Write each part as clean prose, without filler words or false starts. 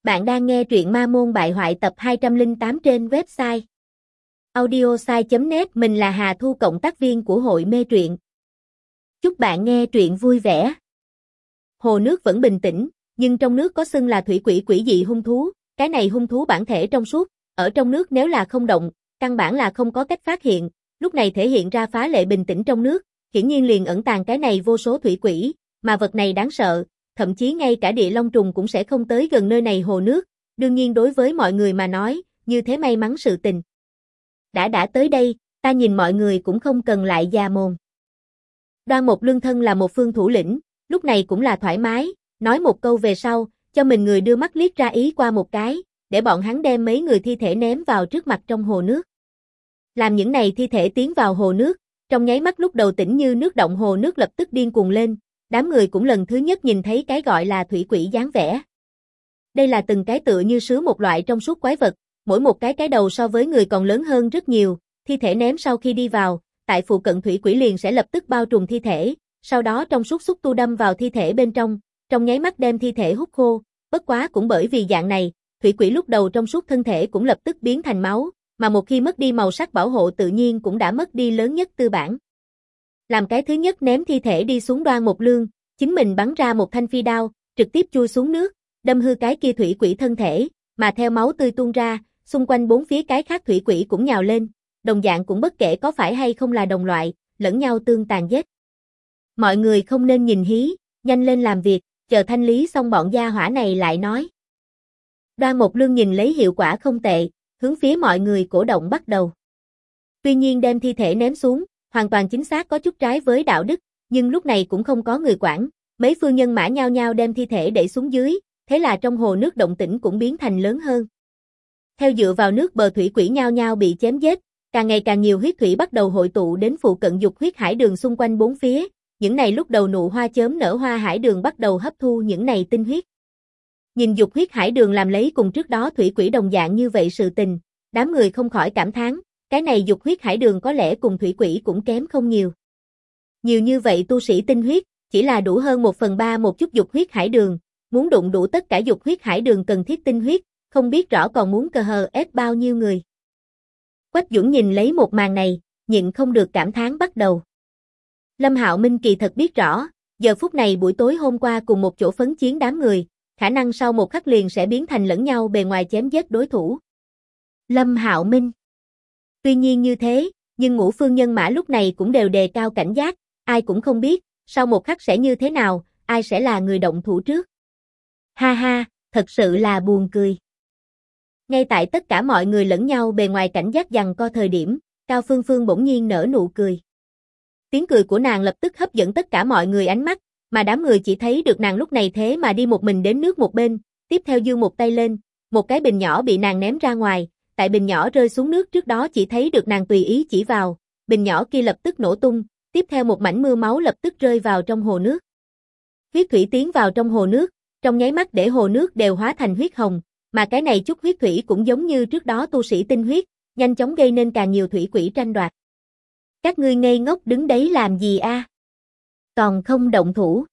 Bạn đang nghe truyện Ma Môn Bại Hoại tập 208 trên website audiosai.net. Mình là Hà Thu, cộng tác viên của hội mê truyện. Chúc bạn nghe truyện vui vẻ. Hồ nước vẫn bình tĩnh, nhưng trong nước có xưng là thủy quỷ, quỷ dị hung thú. Cái này hung thú bản thể trong suốt, ở trong nước nếu là không động, căn bản là không có cách phát hiện. Lúc này thể hiện ra phá lệ bình tĩnh trong nước, hiển nhiên liền ẩn tàng cái này vô số thủy quỷ, mà vật này đáng sợ. Thậm chí ngay cả địa long trùng cũng sẽ không tới gần nơi này hồ nước, đương nhiên đối với mọi người mà nói, như thế may mắn sự tình. Đã tới đây, ta nhìn mọi người cũng không cần lại già mồm. Đoan Mộc Luân thân là một phương thủ lĩnh, lúc này cũng là thoải mái, nói một câu về sau, cho mình người đưa mắt liếc ra ý qua một cái, để bọn hắn đem mấy người thi thể ném vào trước mặt trong hồ nước. Làm những này thi thể tiến vào hồ nước, trong nháy mắt lúc đầu tĩnh như nước động hồ nước lập tức điên cuồng lên. Đám người cũng lần thứ nhất nhìn thấy cái gọi là thủy quỷ dáng vẻ. Đây là từng cái tựa như sứa một loại trong suốt quái vật, mỗi một cái đầu so với người còn lớn hơn rất nhiều, thi thể ném sau khi đi vào, tại phụ cận thủy quỷ liền sẽ lập tức bao trùm thi thể, sau đó trong suốt xúc tu đâm vào thi thể bên trong nháy mắt đem thi thể hút khô, bất quá cũng bởi vì dạng này, thủy quỷ lúc đầu trong suốt thân thể cũng lập tức biến thành máu, mà một khi mất đi màu sắc bảo hộ tự nhiên cũng đã mất đi lớn nhất tư bản. Làm cái thứ nhất ném thi thể đi xuống Đoan Mộc Luân, chính mình bắn ra một thanh phi đao, trực tiếp chui xuống nước, đâm hư cái kia thủy quỷ thân thể, mà theo máu tươi tuôn ra, xung quanh bốn phía cái khác thủy quỷ cũng nhào lên, đồng dạng cũng bất kể có phải hay không là đồng loại, lẫn nhau tương tàn giết. Mọi người không nên nhìn hí, nhanh lên làm việc, chờ thanh lý xong bọn gia hỏa này lại nói. Đoan Mộc Luân nhìn lấy hiệu quả không tệ, hướng phía mọi người cổ động bắt đầu. Tuy nhiên đem thi thể ném xuống, hoàn toàn chính xác có chút trái với đạo đức, nhưng lúc này cũng không có người quản, mấy phương nhân mã nhao nhao đem thi thể đẩy xuống dưới, thế là trong hồ nước động tĩnh cũng biến thành lớn hơn. Theo dựa vào nước bờ thủy quỷ nhao nhao bị chém giết, càng ngày càng nhiều huyết thủy bắt đầu hội tụ đến phụ cận dục huyết hải đường xung quanh bốn phía, những này lúc đầu nụ hoa chớm nở hoa hải đường bắt đầu hấp thu những này tinh huyết. Nhìn dục huyết hải đường làm lấy cùng trước đó thủy quỷ đồng dạng như vậy sự tình, đám người không khỏi cảm thán. Cái này dục huyết hải đường có lẽ cùng thủy quỷ cũng kém không nhiều. Nhiều như vậy tu sĩ tinh huyết, chỉ là đủ hơn 1/3 một chút dục huyết hải đường, muốn đụng đủ tất cả dục huyết hải đường cần thiết tinh huyết, không biết rõ còn muốn cờ hờ ép bao nhiêu người. Quách Dũng nhìn lấy một màn này, nhịn không được cảm thán bắt đầu. Lâm Hạo Minh kỳ thật biết rõ, giờ phút này buổi tối hôm qua cùng một chỗ phấn chiến đám người, khả năng sau một khắc liền sẽ biến thành lẫn nhau bề ngoài chém giết đối thủ. Lâm Hạo Minh. Tuy nhiên như thế, nhưng ngũ phương nhân mã lúc này cũng đều đề cao cảnh giác, ai cũng không biết, sau một khắc sẽ như thế nào, ai sẽ là người động thủ trước. Ha ha, thật sự là buồn cười. Ngay tại tất cả mọi người lẫn nhau bề ngoài cảnh giác giằng co thời điểm, Cao Phương Phương bỗng nhiên nở nụ cười. Tiếng cười của nàng lập tức hấp dẫn tất cả mọi người ánh mắt, mà đám người chỉ thấy được nàng lúc này thế mà đi một mình đến nước một bên, tiếp theo giương một tay lên, một cái bình nhỏ bị nàng ném ra ngoài. Tại bình nhỏ rơi xuống nước trước đó chỉ thấy được nàng tùy ý chỉ vào, bình nhỏ kia lập tức nổ tung, tiếp theo một mảnh mưa máu lập tức rơi vào trong hồ nước. Huyết thủy tiến vào trong hồ nước, trong nháy mắt để hồ nước đều hóa thành huyết hồng, mà cái này chút huyết thủy cũng giống như trước đó tu sĩ tinh huyết, nhanh chóng gây nên càng nhiều thủy quỷ tranh đoạt. Các ngươi ngây ngốc đứng đấy làm gì a? Còn không động thủ.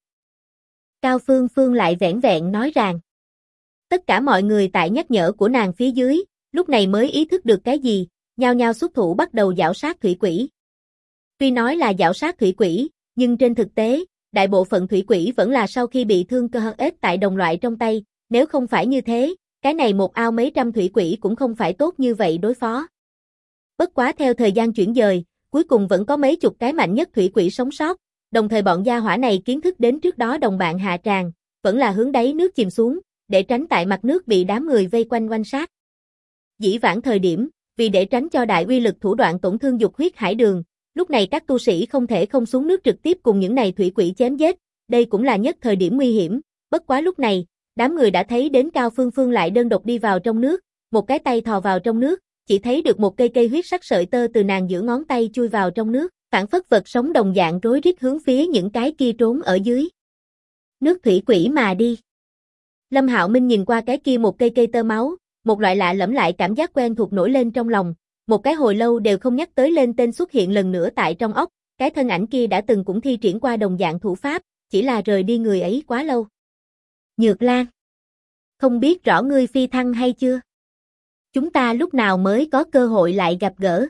Cao Phương Phương lại vẻn vẹn nói rằng. Tất cả mọi người tại nhắc nhở của nàng phía dưới, lúc này mới ý thức được cái gì, nhao nhao xuất thủ bắt đầu giảo sát thủy quỷ. Tuy nói là giảo sát thủy quỷ, nhưng trên thực tế, đại bộ phận thủy quỷ vẫn là sau khi bị thương cơ ết tại đồng loại trong tay, nếu không phải như thế, cái này một ao mấy trăm thủy quỷ cũng không phải tốt như vậy đối phó. Bất quá theo thời gian chuyển dời, cuối cùng vẫn có mấy chục cái mạnh nhất thủy quỷ sống sót, đồng thời bọn gia hỏa này kiến thức đến trước đó đồng bạn hạ tràng, vẫn là hướng đáy nước chìm xuống, để tránh tại mặt nước bị đám người vây quanh oanh sát. Dĩ vãng thời điểm, vì để tránh cho đại uy lực thủ đoạn tổn thương dục huyết hải đường, lúc này các tu sĩ không thể không xuống nước trực tiếp cùng những này thủy quỷ chém giết, đây cũng là nhất thời điểm nguy hiểm, bất quá lúc này, đám người đã thấy đến Cao Phương Phương lại đơn độc đi vào trong nước, một cái tay thò vào trong nước, chỉ thấy được một cây huyết sắc sợi tơ từ nàng giữa ngón tay chui vào trong nước, phảng phất vật sống đồng dạng rối rít hướng phía những cái kia trốn ở dưới nước thủy quỷ mà đi. Lâm Hạo Minh nhìn qua cái kia một cây tơ máu, một loại lạ lẫm lại cảm giác quen thuộc nổi lên trong lòng, một cái hồi lâu đều không nhắc tới lên tên xuất hiện lần nữa tại trong óc, cái thân ảnh kia đã từng cũng thi triển qua đồng dạng thủ pháp, chỉ là rời đi người ấy quá lâu. Nhược Lan. Không biết rõ ngươi phi thăng hay chưa? Chúng ta lúc nào mới có cơ hội lại gặp gỡ?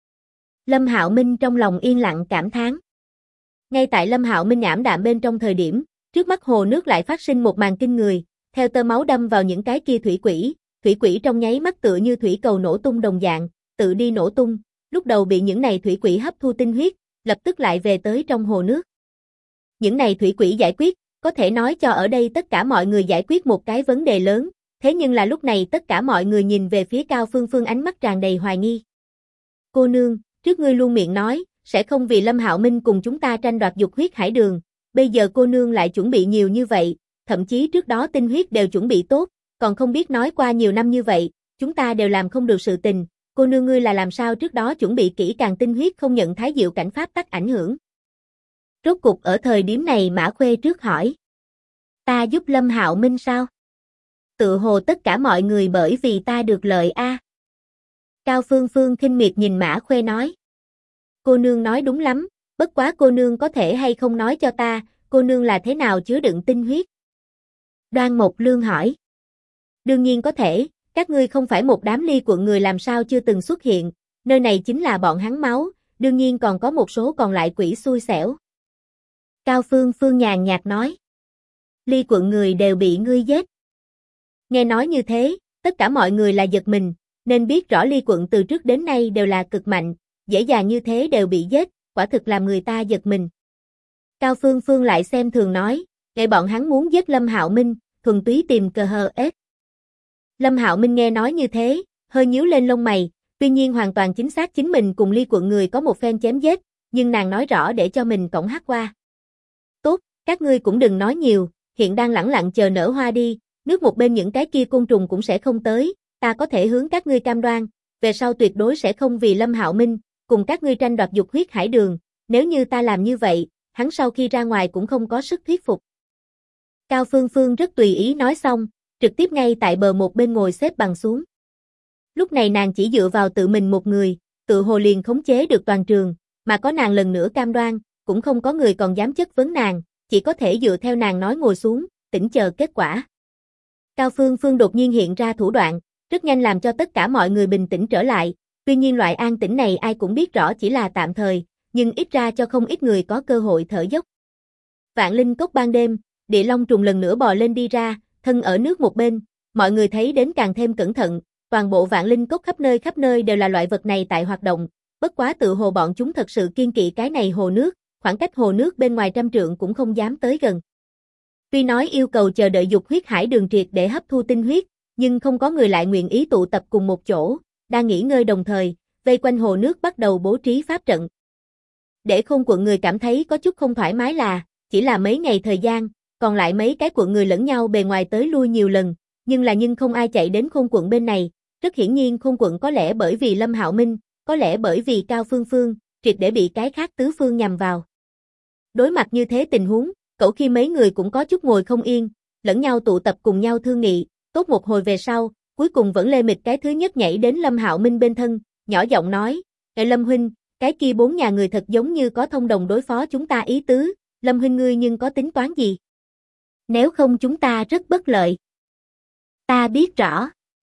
Lâm Hạo Minh trong lòng yên lặng cảm thán. Ngay tại Lâm Hạo Minh ảm đạm bên trong thời điểm, trước mắt hồ nước lại phát sinh một màn kinh người, theo tơ máu đâm vào những cái kia thủy quỷ trong nháy mắt tựa như thủy cầu nổ tung đồng dạng, tự đi nổ tung, lúc đầu bị những này thủy quỷ hấp thu tinh huyết, lập tức lại về tới trong hồ nước. Những này thủy quỷ giải quyết, có thể nói cho ở đây tất cả mọi người giải quyết một cái vấn đề lớn, thế nhưng là lúc này tất cả mọi người nhìn về phía Cao Phương Phương ánh mắt tràn đầy hoài nghi. Cô nương, trước ngươi luôn miệng nói, sẽ không vì Lâm Hạo Minh cùng chúng ta tranh đoạt dục huyết hải đường, bây giờ cô nương lại chuẩn bị nhiều như vậy, thậm chí trước đó tinh huyết đều chuẩn bị tốt, còn không biết nói qua nhiều năm như vậy, chúng ta đều làm không được sự tình, cô nương ngươi là làm sao trước đó chuẩn bị kỹ càng tinh huyết không nhận Thái Diệu cảnh pháp tắc ảnh hưởng. Rốt cục ở thời điểm này Mã Khuê trước hỏi. Ta giúp Lâm Hạo Minh sao? Tự hồ tất cả mọi người bởi vì ta được lợi a. Cao Phương Phương khinh miệt nhìn Mã Khuê nói. Cô nương nói đúng lắm, bất quá cô nương có thể hay không nói cho ta, cô nương là thế nào chứa đựng tinh huyết? Đoan Mộc Lương hỏi. Đương nhiên có thể, các ngươi không phải một đám Ly quận người làm sao chưa từng xuất hiện, nơi này chính là bọn hắn máu, đương nhiên còn có một số còn lại quỷ xui xẻo. Cao Phương Phương nhàn nhạt nói. Ly quận người đều bị ngươi giết. Nghe nói như thế, tất cả mọi người là giật mình, nên biết rõ Ly quận từ trước đến nay đều là cực mạnh, dễ dàng như thế đều bị giết, quả thực làm người ta giật mình. Cao Phương Phương lại xem thường nói, để bọn hắn muốn giết Lâm Hạo Minh, thuần túy tìm cờ hờ ết. Lâm Hạo Minh nghe nói như thế, hơi nhíu lên lông mày, tuy nhiên hoàn toàn chính xác chính mình cùng Ly quận người có một phen chém giết, nhưng nàng nói rõ để cho mình cổng hắc qua. Tốt, các ngươi cũng đừng nói nhiều, hiện đang lẳng lặng chờ nở hoa đi, nước một bên những cái kia côn trùng cũng sẽ không tới, ta có thể hướng các ngươi cam đoan, về sau tuyệt đối sẽ không vì Lâm Hạo Minh, cùng các ngươi tranh đoạt dục huyết hải đường, nếu như ta làm như vậy, hắn sau khi ra ngoài cũng không có sức thuyết phục. Cao Phương Phương rất tùy ý nói xong, trực tiếp ngay tại bờ một bên ngồi xếp bằng xuống. Lúc này nàng chỉ dựa vào tự mình một người, tự hồ liền khống chế được toàn trường, mà có nàng lần nữa cam đoan, cũng không có người còn dám chất vấn nàng, chỉ có thể dựa theo nàng nói ngồi xuống, tĩnh chờ kết quả. Cao Phương Phương đột nhiên hiện ra thủ đoạn, rất nhanh làm cho tất cả mọi người bình tĩnh trở lại, tuy nhiên loại an tĩnh này ai cũng biết rõ chỉ là tạm thời, nhưng ít ra cho không ít người có cơ hội thở dốc. Vạn Linh Cốc ban đêm, Địa Long trùng lần nữa bò lên đi ra, thân ở nước một bên, mọi người thấy đến càng thêm cẩn thận, toàn bộ Vạn Linh Cốc khắp nơi đều là loại vật này tại hoạt động, bất quá tự hồ bọn chúng thật sự kiêng kỵ cái này hồ nước, khoảng cách hồ nước bên ngoài 100 trượng cũng không dám tới gần. Tuy nói yêu cầu chờ đợi dục huyết hải đường triệt để hấp thu tinh huyết, nhưng không có người lại nguyện ý tụ tập cùng một chỗ, đang nghỉ ngơi đồng thời, vây quanh hồ nước bắt đầu bố trí pháp trận. Để Khôn quận người cảm thấy có chút không thoải mái là, chỉ là mấy ngày thời gian, còn lại mấy cái quận người lẫn nhau bề ngoài tới lui nhiều lần, nhưng không ai chạy đến Khôn quận bên này, rất hiển nhiên Khôn quận có lẽ bởi vì Lâm Hạo Minh, có lẽ bởi vì Cao Phương Phương, triệt để bị cái khác tứ phương nhằm vào. Đối mặt như thế tình huống, Cẩu Khi mấy người cũng có chút ngồi không yên, lẫn nhau tụ tập cùng nhau thương nghị, tốt một hồi về sau, cuối cùng vẫn lê mịch cái thứ nhất nhảy đến Lâm Hạo Minh bên thân, nhỏ giọng nói, Lâm huynh, cái kia 4 nhà người thật giống như có thông đồng đối phó chúng ta ý tứ, Lâm huynh ngươi nhưng có tính toán gì? Nếu không chúng ta rất bất lợi. Ta biết rõ.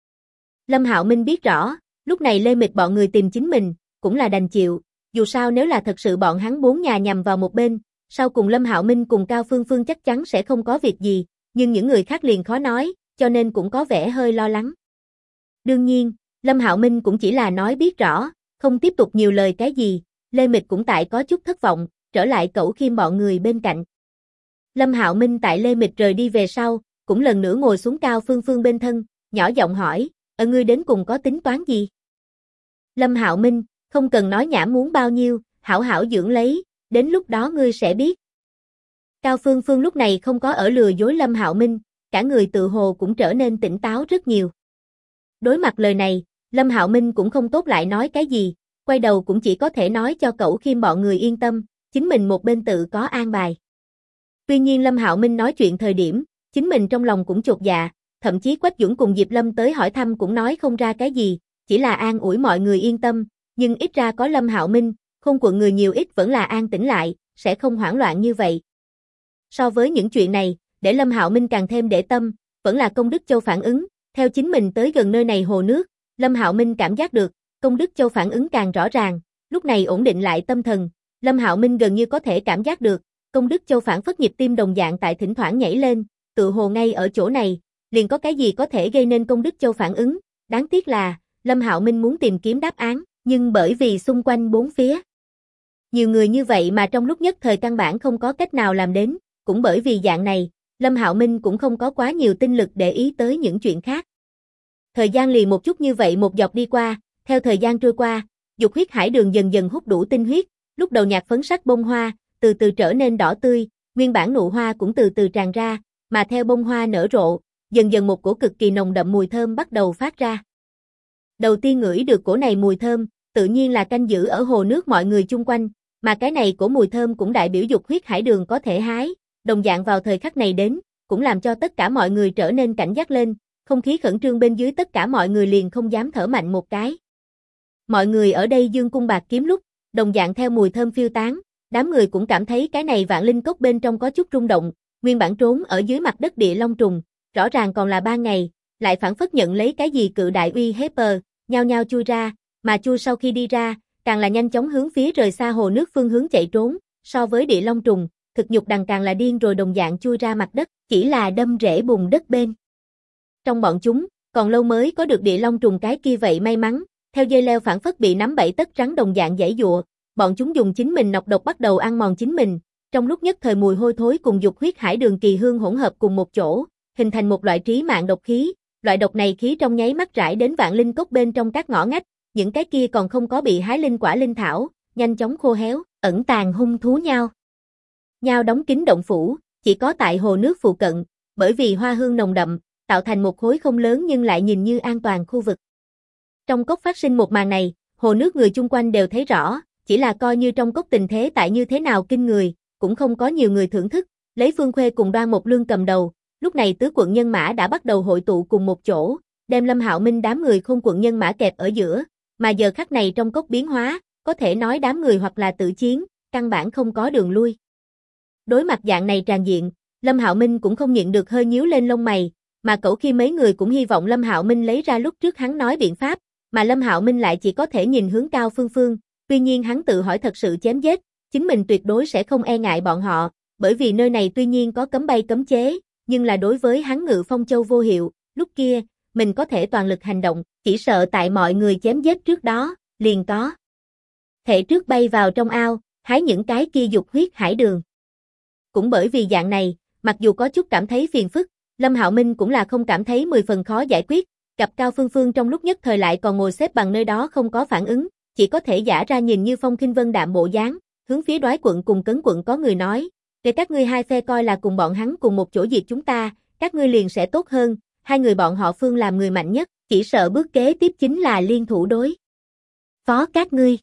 Lâm Hạo Minh biết rõ, lúc này lê mịch bọn người tìm chính mình, cũng là đành chịu, dù sao nếu là thật sự bọn hắn 4 nhà nhằm vào một bên, sau cùng Lâm Hạo Minh cùng Cao Phương Phương chắc chắn sẽ không có việc gì, nhưng những người khác liền khó nói, cho nên cũng có vẻ hơi lo lắng. Đương nhiên, Lâm Hạo Minh cũng chỉ là nói biết rõ, không tiếp tục nhiều lời cái gì, Lê Mịch cũng tại có chút thất vọng, trở lại Cẩu Khiêm bọn người bên cạnh. Lâm Hạo Minh tại Lê Mịch rời đi về sau, cũng lần nữa ngồi xuống Cao Phương Phương bên thân, nhỏ giọng hỏi, ngươi đến cùng có tính toán gì? Lâm Hạo Minh, không cần nói nhảm muốn bao nhiêu, hảo hảo dưỡng lấy, đến lúc đó ngươi sẽ biết. Cao Phương Phương lúc này không có ở lừa dối Lâm Hạo Minh, cả người tự hồ cũng trở nên tỉnh táo rất nhiều. Đối mặt lời này, Lâm Hạo Minh cũng không tốt lại nói cái gì, quay đầu cũng chỉ có thể nói cho Cẩu Khiêm bọn người yên tâm, chính mình một bên tự có an bài. Tuy nhiên Lâm Hạo Minh nói chuyện thời điểm, chính mình trong lòng cũng chột dạ, thậm chí Quách Dũng cùng Diệp Lâm tới hỏi thăm cũng nói không ra cái gì, chỉ là an ủi mọi người yên tâm, nhưng ít ra có Lâm Hạo Minh, Khôn quận người nhiều ít vẫn là an tĩnh lại, sẽ không hoảng loạn như vậy. So với những chuyện này, để Lâm Hạo Minh càng thêm để tâm, vẫn là Công Đức Châu phản ứng, theo chính mình tới gần nơi này hồ nước, Lâm Hạo Minh cảm giác được, Công Đức Châu phản ứng càng rõ ràng, lúc này ổn định lại tâm thần, Lâm Hạo Minh gần như có thể cảm giác được, Công Đức Châu phản phất nhịp tim đồng dạng tại thỉnh thoảng nhảy lên, tự hồ ngay ở chỗ này, liền có cái gì có thể gây nên Công Đức Châu phản ứng, đáng tiếc là, Lâm Hạo Minh muốn tìm kiếm đáp án, nhưng bởi vì xung quanh bốn phía nhiều người như vậy mà trong lúc nhất thời căn bản không có cách nào làm đến, cũng bởi vì dạng này, Lâm Hạo Minh cũng không có quá nhiều tinh lực để ý tới những chuyện khác. Thời gian liền một chút như vậy một dọc đi qua, theo thời gian trôi qua, dục huyết hải đường dần dần hút đủ tinh huyết, lúc đầu nhạt phấn sắc bông hoa, từ từ trở nên đỏ tươi, nguyên bản nụ hoa cũng từ từ tràn ra, mà theo bông hoa nở rộ, dần dần một cổ cực kỳ nồng đậm mùi thơm bắt đầu phát ra. Đầu tiên ngửi được cổ này mùi thơm, tự nhiên là canh giữ ở hồ nước mọi người chung quanh, mà cái này cổ mùi thơm cũng đại biểu dục huyết hải đường có thể hái, đồng dạng vào thời khắc này đến, cũng làm cho tất cả mọi người trở nên cảnh giác lên, không khí khẩn trương bên dưới tất cả mọi người liền không dám thở mạnh một cái. Mọi người ở đây dương cung bạc kiếm lúc, đồng dạng theo mùi thơm phiêu tán, đám người cũng cảm thấy cái này vạn linh cốc bên trong có chút rung động, nguyên bản trốn ở dưới mặt đất địa long trùng, rõ ràng còn là 3 ngày, lại phản phất nhận lấy cái gì cự đại uy hiếp, nhao nhao chui ra, mà chui sau khi đi ra, càng là nhanh chóng hướng phía rời xa hồ nước phương hướng chạy trốn, so với địa long trùng, thực nhục đằng càng là điên rồi đồng dạng chui ra mặt đất, chỉ là đâm rễ bùn đất bên. Trong bọn chúng, còn lâu mới có được địa long trùng cái kia vậy may mắn, theo dây leo phản phất bị nắm bẫy tất rắn đồng dạng giãy giụa, bọn chúng dùng chính mình nọc độc bắt đầu ăn mòn chính mình, trong lúc nhất thời mùi hôi thối cùng dục huyết hải đường kỳ hương hỗn hợp cùng một chỗ, hình thành một loại trí mạng độc khí, loại độc này khí trong nháy mắt rải đến vạn linh cốc bên trong các ngõ ngách, những cái kia còn không có bị hái linh quả linh thảo, nhanh chóng khô héo, ẩn tàng hung thú nhau. Nhau đóng kín động phủ, chỉ có tại hồ nước phụ cận, bởi vì hoa hương nồng đậm, tạo thành một khối không lớn nhưng lại nhìn như an toàn khu vực. Trong cốc phát sinh một màn này, hồ nước người chung quanh đều thấy rõ, chỉ là coi như trong cốc tình thế tại như thế nào kinh người, cũng không có nhiều người thưởng thức, lấy Phương Khuê cùng Đoan Mộc Lương cầm đầu, lúc này tứ quận nhân mã đã bắt đầu hội tụ cùng một chỗ, đem Lâm Hạo Minh đám người Khôn quận nhân mã kẹp ở giữa, mà giờ khắc này trong cốc biến hóa, có thể nói đám người hoặc là tự chiến, căn bản không có đường lui. Đối mặt dạng này tràn diện, Lâm Hạo Minh cũng không nhịn được hơi nhíu lên lông mày, mà cẩu khi mấy người cũng hy vọng Lâm Hạo Minh lấy ra lúc trước hắn nói biện pháp, mà Lâm Hạo Minh lại chỉ có thể nhìn hướng Cao Phương Phương, tuy nhiên hắn tự hỏi thật sự chém giết, chính mình tuyệt đối sẽ không e ngại bọn họ, bởi vì nơi này tuy nhiên có cấm bay cấm chế, nhưng là đối với hắn Ngự Phong Châu vô hiệu, lúc kia, mình có thể toàn lực hành động, chỉ sợ tại mọi người chém giết trước đó, liền có thể trước bay vào trong ao, hái những cái kia dục huyết hải đường. Cũng bởi vì dạng này, mặc dù có chút cảm thấy phiền phức, Lâm Hạo Minh cũng là không cảm thấy 10 phần khó giải quyết, gặp Cao Phương Phương trong lúc nhất thời lại còn ngồi xếp bằng nơi đó không có phản ứng, chỉ có thể giả ra nhìn như phong khinh vân đạm bộ dáng, hướng phía Đoái quận cùng Cấn quận có người nói, để các ngươi hai phe coi là cùng bọn hắn cùng một chỗ diệt chúng ta, các ngươi liền sẽ tốt hơn, hai người bọn họ Phương làm người mạnh nhất, chỉ sợ bước kế tiếp chính là liên thủ đối phó các ngươi.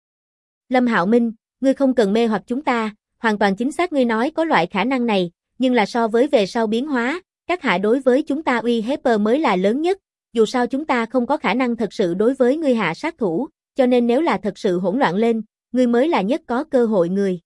Lâm Hạo Minh, ngươi không cần mê hoặc chúng ta, hoàn toàn chính xác ngươi nói có loại khả năng này, nhưng là so với về sau biến hóa, các hạ đối với chúng ta uy hiếp mới là lớn nhất, dù sao chúng ta không có khả năng thật sự đối với ngươi hạ sát thủ, cho nên nếu là thật sự hỗn loạn lên, ngươi mới là nhất có cơ hội người.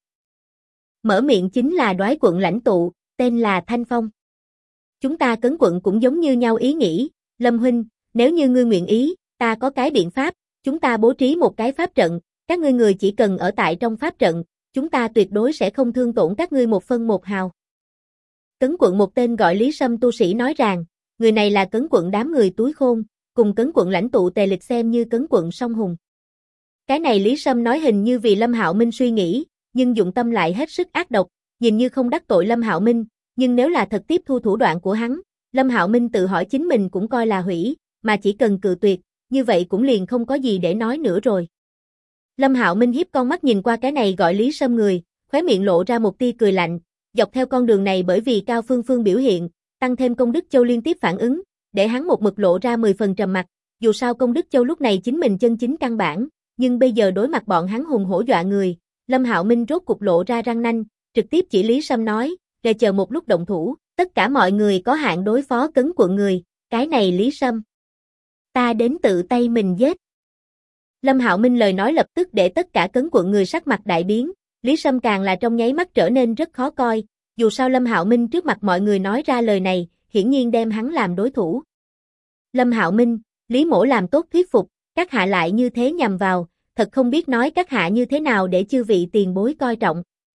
Mở miệng chính là Đoái quận lãnh tụ, tên là Thanh Phong. Chúng ta Cấn quận cũng giống như nhau ý nghĩ, Lâm huynh, nếu như ngươi nguyện ý, ta có cái biện pháp, chúng ta bố trí một cái pháp trận, các ngươi người chỉ cần ở tại trong pháp trận, chúng ta tuyệt đối sẽ không thương tổn các ngươi một phân một hào. Cấn quận một tên gọi Lý Sâm tu sĩ nói rằng, người này là Cấn quận đám người túi khôn, cùng Cấn quận lãnh tụ Tề Lịch xem như Cấn quận song hùng. Cái này Lý Sâm nói hình như vì Lâm Hạo Minh suy nghĩ, nhưng dụng tâm lại hết sức ác độc, nhìn như không đắc tội Lâm Hạo Minh, nhưng nếu là thật tiếp thu thủ đoạn của hắn, Lâm Hạo Minh tự hỏi chính mình cũng coi là hủy, mà chỉ cần cự tuyệt, như vậy cũng liền không có gì để nói nữa rồi. Lâm Hạo Minh hiếp con mắt nhìn qua cái này gọi Lý Sâm người, khóe miệng lộ ra một tia cười lạnh, dọc theo con đường này bởi vì Cao Phương Phương biểu hiện, tăng thêm Công Đức Châu liên tiếp phản ứng, để hắn một mực lộ ra 10 phần trầm mặc, dù sao Công Đức Châu lúc này chính mình chân chính căn bản, nhưng bây giờ đối mặt bọn hắn hùng hổ dọa người, Lâm Hạo Minh rốt cục lộ ra răng nanh, trực tiếp chỉ Lý Sâm nói, để chờ một lúc động thủ, tất cả mọi người có hạn đối phó Cấn quận người, cái này Lý Sâm, ta đến tự tay mình giết. Lâm Hạo Minh lời nói lập tức để tất cả Cấn quận người sắc mặt đại biến, Lý Sâm càng là trong nháy mắt trở nên rất khó coi, dù sao Lâm Hạo Minh trước mặt mọi người nói ra lời này, hiển nhiên đem hắn làm đối thủ. Lâm Hạo Minh, Lý Mỗ làm tốt thuyết phục, các hạ lại như thế nhằm vào, thật không biết nói các hạ như thế nào để chư vị tiền bối coi trọng.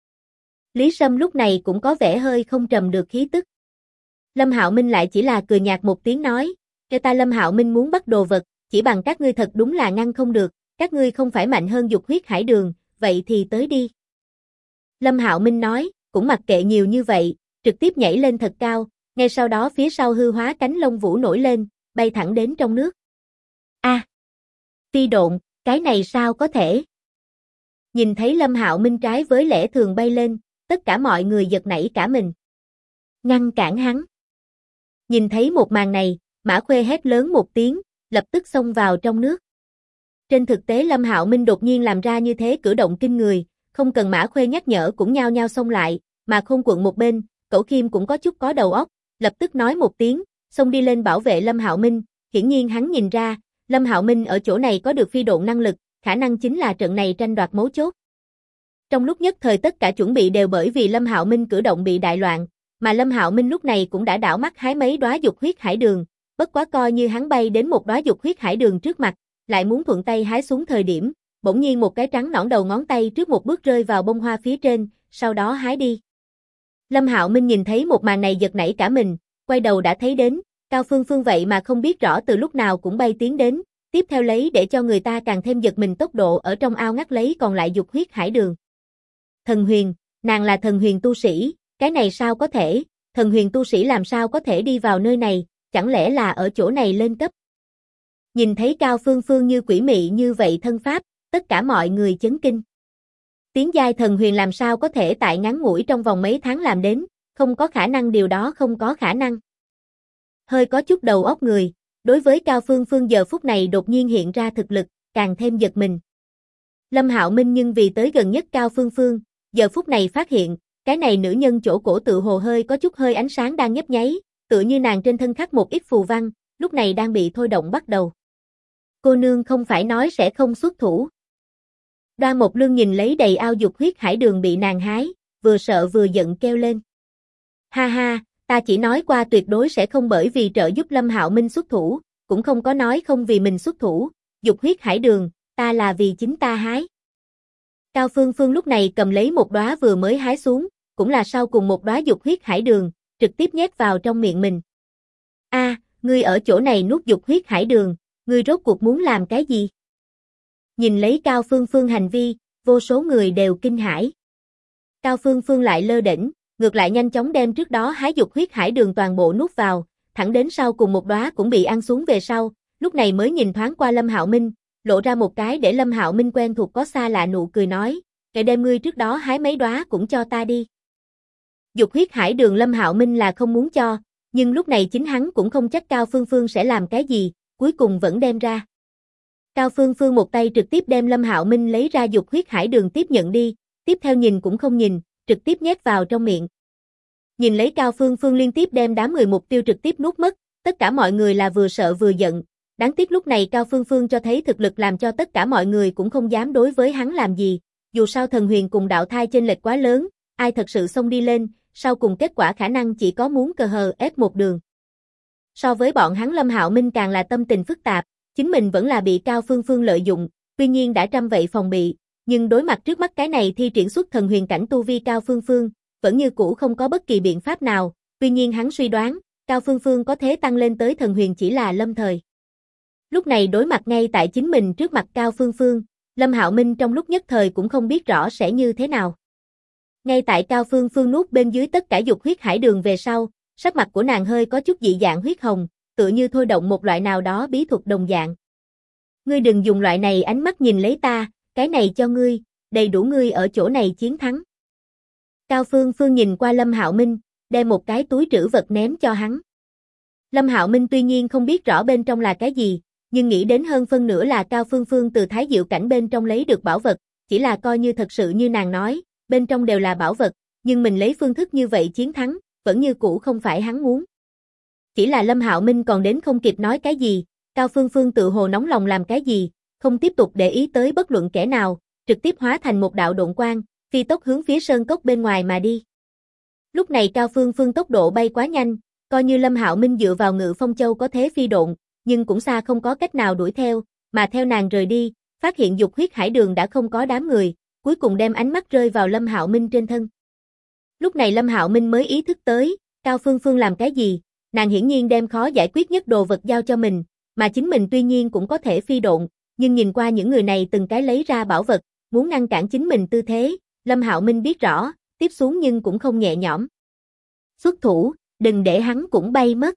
Lý Sâm lúc này cũng có vẻ hơi không trầm được khí tức. Lâm Hạo Minh lại chỉ là cười nhạt một tiếng nói, "Kẻ ta Lâm Hạo Minh muốn bắt đồ vật, chỉ bằng các ngươi thật đúng là ngăn không được, các ngươi không phải mạnh hơn dục huyết hải đường, vậy thì tới đi." Lâm Hạo Minh nói, cũng mặc kệ nhiều như vậy, trực tiếp nhảy lên thật cao, ngay sau đó phía sau hư hóa cánh lông vũ nổi lên, bay thẳng đến trong nước. A! Phi độn, cái này sao có thể? Nhìn thấy Lâm Hạo Minh trái với lẽ thường bay lên, tất cả mọi người giật nảy cả mình. Ngăn cản hắn. Nhìn thấy một màn này, Mã Khuê hét lớn một tiếng, lập tức xông vào trong nước. Trên thực tế Lâm Hạo Minh đột nhiên làm ra như thế cử động kinh người, không cần Mã Khuê nhắc nhở cũng nhao nhao xông lại, mà Khôn Quận một bên, Cẩu Khiêm cũng có chút có đầu óc, lập tức nói một tiếng, xông đi lên bảo vệ Lâm Hạo Minh, hiển nhiên hắn nhìn ra, Lâm Hạo Minh ở chỗ này có được phi độn năng lực, khả năng chính là trận này tranh đoạt mấu chốt. Trong lúc nhất thời tất cả chuẩn bị đều bởi vì Lâm Hạo Minh cử động bị đại loạn, mà Lâm Hạo Minh lúc này cũng đã đảo mắt hái mấy đóa dục huyết hải đường, bất quá coi như hắn bay đến một đóa dục huyết hải đường trước mặt, lại muốn thuận tay hái xuống thời điểm, bỗng nhiên một cái trắng nõn đầu ngón tay trước một bước rơi vào bông hoa phía trên, sau đó hái đi. Lâm Hạo Minh nhìn thấy một màn này giật nảy cả mình, quay đầu đã thấy đến, Cao Phương Phương vậy mà không biết rõ từ lúc nào cũng bay tiến đến, tiếp theo lấy để cho người ta càng thêm giật mình tốc độ ở trong ao ngắt lấy còn lại dục huyết hải đường. Thần huyền, nàng là thần huyền tu sĩ, cái này sao có thể, thần huyền tu sĩ làm sao có thể đi vào nơi này, chẳng lẽ là ở chỗ này lên cấp. Nhìn thấy Cao Phương Phương như quỷ mị như vậy thân pháp, tất cả mọi người chấn kinh. Tiến giai thần huyền làm sao có thể tại ngắn ngủi trong vòng mấy tháng làm đến, không có khả năng, điều đó không có khả năng. Hơi có chút đầu óc người, đối với Cao Phương Phương giờ phút này đột nhiên hiện ra thực lực, càng thêm giật mình. Lâm Hạo Minh nhưng vì tới gần nhất Cao Phương Phương, giờ phút này phát hiện, cái này nữ nhân chỗ cổ tự hồ hơi có chút hơi ánh sáng đang nhấp nháy, tựa như nàng trên thân khắc một ít phù văn, lúc này đang bị thôi động bắt đầu. Cô nương không phải nói sẽ không xuất thủ. Đoan Mộc Lương nhìn lấy đầy ao dục huyết hải đường bị nàng hái, vừa sợ vừa giận kêu lên. Ha ha, ta chỉ nói qua tuyệt đối sẽ không bởi vì trợ giúp Lâm Hạo Minh xuất thủ, cũng không có nói không vì mình xuất thủ, dục huyết hải đường, ta là vì chính ta hái. Cao Phương Phương lúc này cầm lấy một đóa vừa mới hái xuống, cũng là sau cùng một đóa dục huyết hải đường, trực tiếp nhét vào trong miệng mình. A, ngươi ở chỗ này nuốt dục huyết hải đường, ngươi rốt cuộc muốn làm cái gì? Nhìn lấy Cao Phương Phương hành vi, vô số người đều kinh hãi. Cao Phương Phương lại lơ đễnh, ngược lại nhanh chóng đem trước đó hái dục huyết hải đường toàn bộ nuốt vào, thẳng đến sau cùng một đóa cũng bị ăn xuống về sau, lúc này mới nhìn thoáng qua Lâm Hạo Minh, lộ ra một cái để Lâm Hạo Minh quen thuộc có xa lạ nụ cười nói, "Kệ đem ngươi trước đó hái mấy đóa cũng cho ta đi." Dục huyết hải đường Lâm Hạo Minh là không muốn cho, nhưng lúc này chính hắn cũng không chắc Cao Phương Phương sẽ làm cái gì, cuối cùng vẫn đem ra. Cao Phương Phương một tay trực tiếp đem Lâm Hạo Minh lấy ra dục huyết hải đường tiếp nhận đi, tiếp theo nhìn cũng không nhìn, trực tiếp nhét vào trong miệng. Nhìn lấy Cao Phương Phương liên tiếp đem đám người mục tiêu trực tiếp nuốt mất, tất cả mọi người là vừa sợ vừa giận. Đáng tiếc lúc này Cao Phương Phương cho thấy thực lực làm cho tất cả mọi người cũng không dám đối với hắn làm gì, dù sao thần huyền cùng đạo thai chênh lệch quá lớn, ai thật sự xông đi lên, sau cùng kết quả khả năng chỉ có muốn cờ hờ ép một đường. So với bọn hắn Lâm Hạo Minh càng là tâm tình phức tạp, chính mình vẫn là bị Cao Phương Phương lợi dụng, tuy nhiên đã trăm vậy phòng bị, nhưng đối mặt trước mắt cái này thi triển xuất thần huyền cảnh tu vi Cao Phương Phương, vẫn như cũ không có bất kỳ biện pháp nào, tuy nhiên hắn suy đoán, Cao Phương Phương có thế tăng lên tới thần huyền chỉ là lâm thời. Lúc này đối mặt ngay tại chính mình trước mặt Cao Phương Phương, Lâm Hạo Minh trong lúc nhất thời cũng không biết rõ sẽ như thế nào. Ngay tại Cao Phương Phương nuốt bên dưới tất cả dục huyết hải đường về sau, sắc mặt của nàng hơi có chút dị dạng huyết hồng, tựa như thôi động một loại nào đó bí thuật đồng dạng. Ngươi đừng dùng loại này ánh mắt nhìn lấy ta, cái này cho ngươi, đầy đủ ngươi ở chỗ này chiến thắng. Cao Phương Phương nhìn qua Lâm Hạo Minh, đem một cái túi trữ vật ném cho hắn. Lâm Hạo Minh tuy nhiên không biết rõ bên trong là cái gì, nhưng nghĩ đến hơn phân nửa là Cao Phương Phương từ Thái Diệu cảnh bên trong lấy được bảo vật, chỉ là coi như thật sự như nàng nói, bên trong đều là bảo vật, nhưng mình lấy phương thức như vậy chiến thắng, vẫn như cũ không phải hắn muốn. Chỉ là Lâm Hạo Minh còn đến không kịp nói cái gì, Cao Phương Phương tự hồ nóng lòng làm cái gì, không tiếp tục để ý tới bất luận kẻ nào, trực tiếp hóa thành một đạo độn quang, phi tốc hướng phía sơn cốc bên ngoài mà đi. Lúc này Cao Phương Phương tốc độ bay quá nhanh, Coi như Lâm Hạo Minh dựa vào Ngự Phong Châu có thế phi độn, nhưng cũng xa không có cách nào đuổi theo, mà theo nàng rời đi, phát hiện Dục Huyết Hải Đường đã không có đám người, cuối cùng đem ánh mắt rơi vào Lâm Hạo Minh trên thân. Lúc này Lâm Hạo Minh mới ý thức tới, Cao Phương Phương làm cái gì, nàng hiển nhiên đem khó giải quyết nhất đồ vật giao cho mình, mà chính mình tuy nhiên cũng có thể phi độn, nhưng nhìn qua những người này từng cái lấy ra bảo vật, muốn ngăn cản chính mình tư thế, Lâm Hạo Minh biết rõ, tiếp xuống nhưng cũng không nhẹ nhõm. Xuất thủ, đừng để hắn cũng bay mất.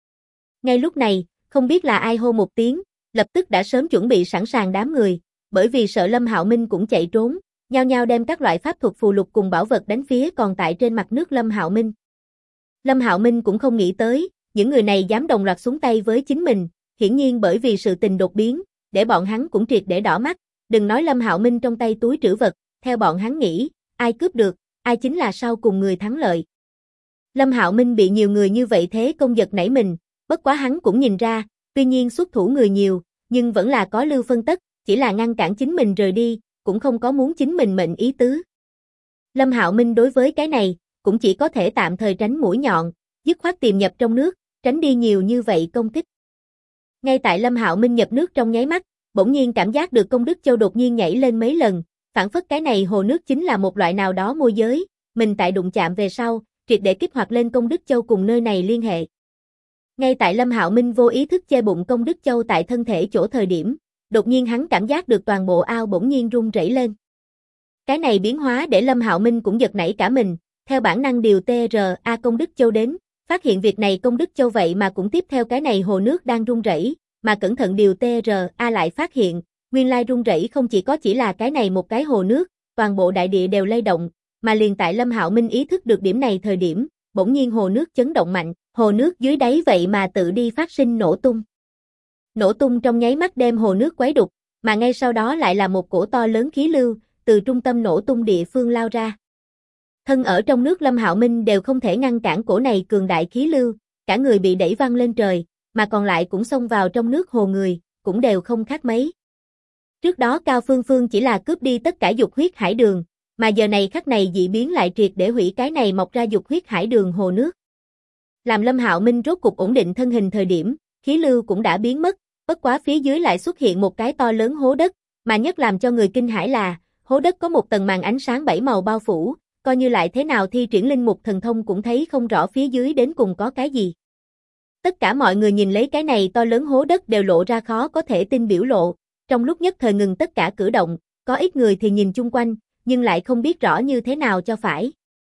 Ngay lúc này, không biết là ai hô một tiếng, lập tức đã sớm chuẩn bị sẵn sàng đám người, bởi vì sợ Lâm Hạo Minh cũng chạy trốn, nhao nhao đem các loại pháp thuật phù lục cùng bảo vật đánh phía còn tại trên mặt nước Lâm Hạo Minh. Lâm Hạo Minh cũng không nghĩ tới, những người này dám đồng loạt xuống tay với chính mình, hiển nhiên bởi vì sự tình đột biến, để bọn hắn cũng triệt để đỏ mắt, đừng nói Lâm Hạo Minh trong tay túi trữ vật, theo bọn hắn nghĩ, ai cướp được, ai chính là sau cùng người thắng lợi. Lâm Hạo Minh bị nhiều người như vậy thế công giật nảy mình, bất quá hắn cũng nhìn ra, tuy nhiên xuất thủ người nhiều, nhưng vẫn là có lưu phân tất, chỉ là ngăn cản chính mình rời đi, cũng không có muốn chính mình mệnh ý tứ. Lâm Hạo Minh đối với cái này, cũng chỉ có thể tạm thời tránh mũi nhọn, dứt khoát tiềm nhập trong nước, tránh đi nhiều như vậy công kích. Ngay tại Lâm Hạo Minh nhập nước trong nháy mắt, bỗng nhiên cảm giác được công đức châu đột nhiên nhảy lên mấy lần, phản phất cái này hồ nước chính là một loại nào đó môi giới, mình tại đụng chạm về sau, triệt để kích hoạt lên công đức châu cùng nơi này liên hệ. Ngay tại Lâm Hạo Minh vô ý thức che bụng công đức châu tại thân thể chỗ thời điểm, đột nhiên hắn cảm giác được toàn bộ ao bỗng nhiên rung rẩy lên. Cái này biến hóa để Lâm Hạo Minh cũng giật nảy cả mình, theo bản năng điều TRA công đức châu đến, phát hiện việc này công đức châu vậy mà cũng tiếp theo cái này hồ nước đang rung rẩy, mà cẩn thận điều TRA lại phát hiện, nguyên lai rung rẩy không chỉ là cái này một cái hồ nước, toàn bộ đại địa đều lay động, mà liền tại Lâm Hạo Minh ý thức được điểm này thời điểm, bỗng nhiên hồ nước chấn động mạnh, hồ nước dưới đáy vậy mà tự đi phát sinh nổ tung. Nổ tung trong nháy mắt đem hồ nước quấy đục, mà ngay sau đó lại là một cổ to lớn khí lưu, từ trung tâm nổ tung địa phương lao ra. Thân ở trong nước Lâm Hạo Minh đều không thể ngăn cản cổ này cường đại khí lưu, cả người bị đẩy văng lên trời, mà còn lại cũng xông vào trong nước hồ người, cũng đều không khác mấy. Trước đó Cao Phương Phương chỉ là cướp đi tất cả Dục Huyết Hải Đường, mà giờ này khắc này dị biến lại triệt để hủy cái này mọc ra Dục Huyết Hải Đường hồ nước. Làm Lâm Hạo Minh rốt cục ổn định thân hình thời điểm, khí lưu cũng đã biến mất, bất quá phía dưới lại xuất hiện một cái to lớn hố đất, mà nhất làm cho người kinh hãi là, hố đất có một tầng màn ánh sáng 7 màu bao phủ, coi như lại thế nào thi triển linh mục thần thông cũng thấy không rõ phía dưới đến cùng có cái gì. Tất cả mọi người nhìn lấy cái này to lớn hố đất đều lộ ra khó có thể tin biểu lộ, trong lúc nhất thời ngừng tất cả cử động, có ít người thì nhìn chung quanh, nhưng lại không biết rõ như thế nào cho phải.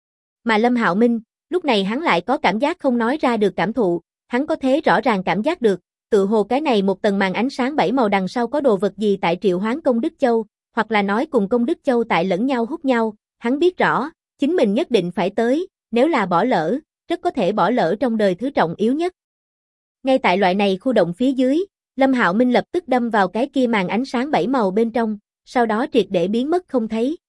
Mà Lâm Hạo Minh, lúc này hắn lại có cảm giác không nói ra được cảm thụ, hắn có thể rõ ràng cảm giác được, tự hồ cái này một tầng màn ánh sáng 7 màu đằng sau có đồ vật gì tại triệu hoán công đức châu, hoặc là nói cùng công đức châu tại lẫn nhau hút nhau, hắn biết rõ, chính mình nhất định phải tới, nếu là bỏ lỡ, rất có thể bỏ lỡ trong đời thứ trọng yếu nhất. Ngay tại loại này khu động phía dưới, Lâm Hạo Minh lập tức đâm vào cái kia màn ánh sáng 7 màu bên trong, sau đó triệt để biến mất không thấy.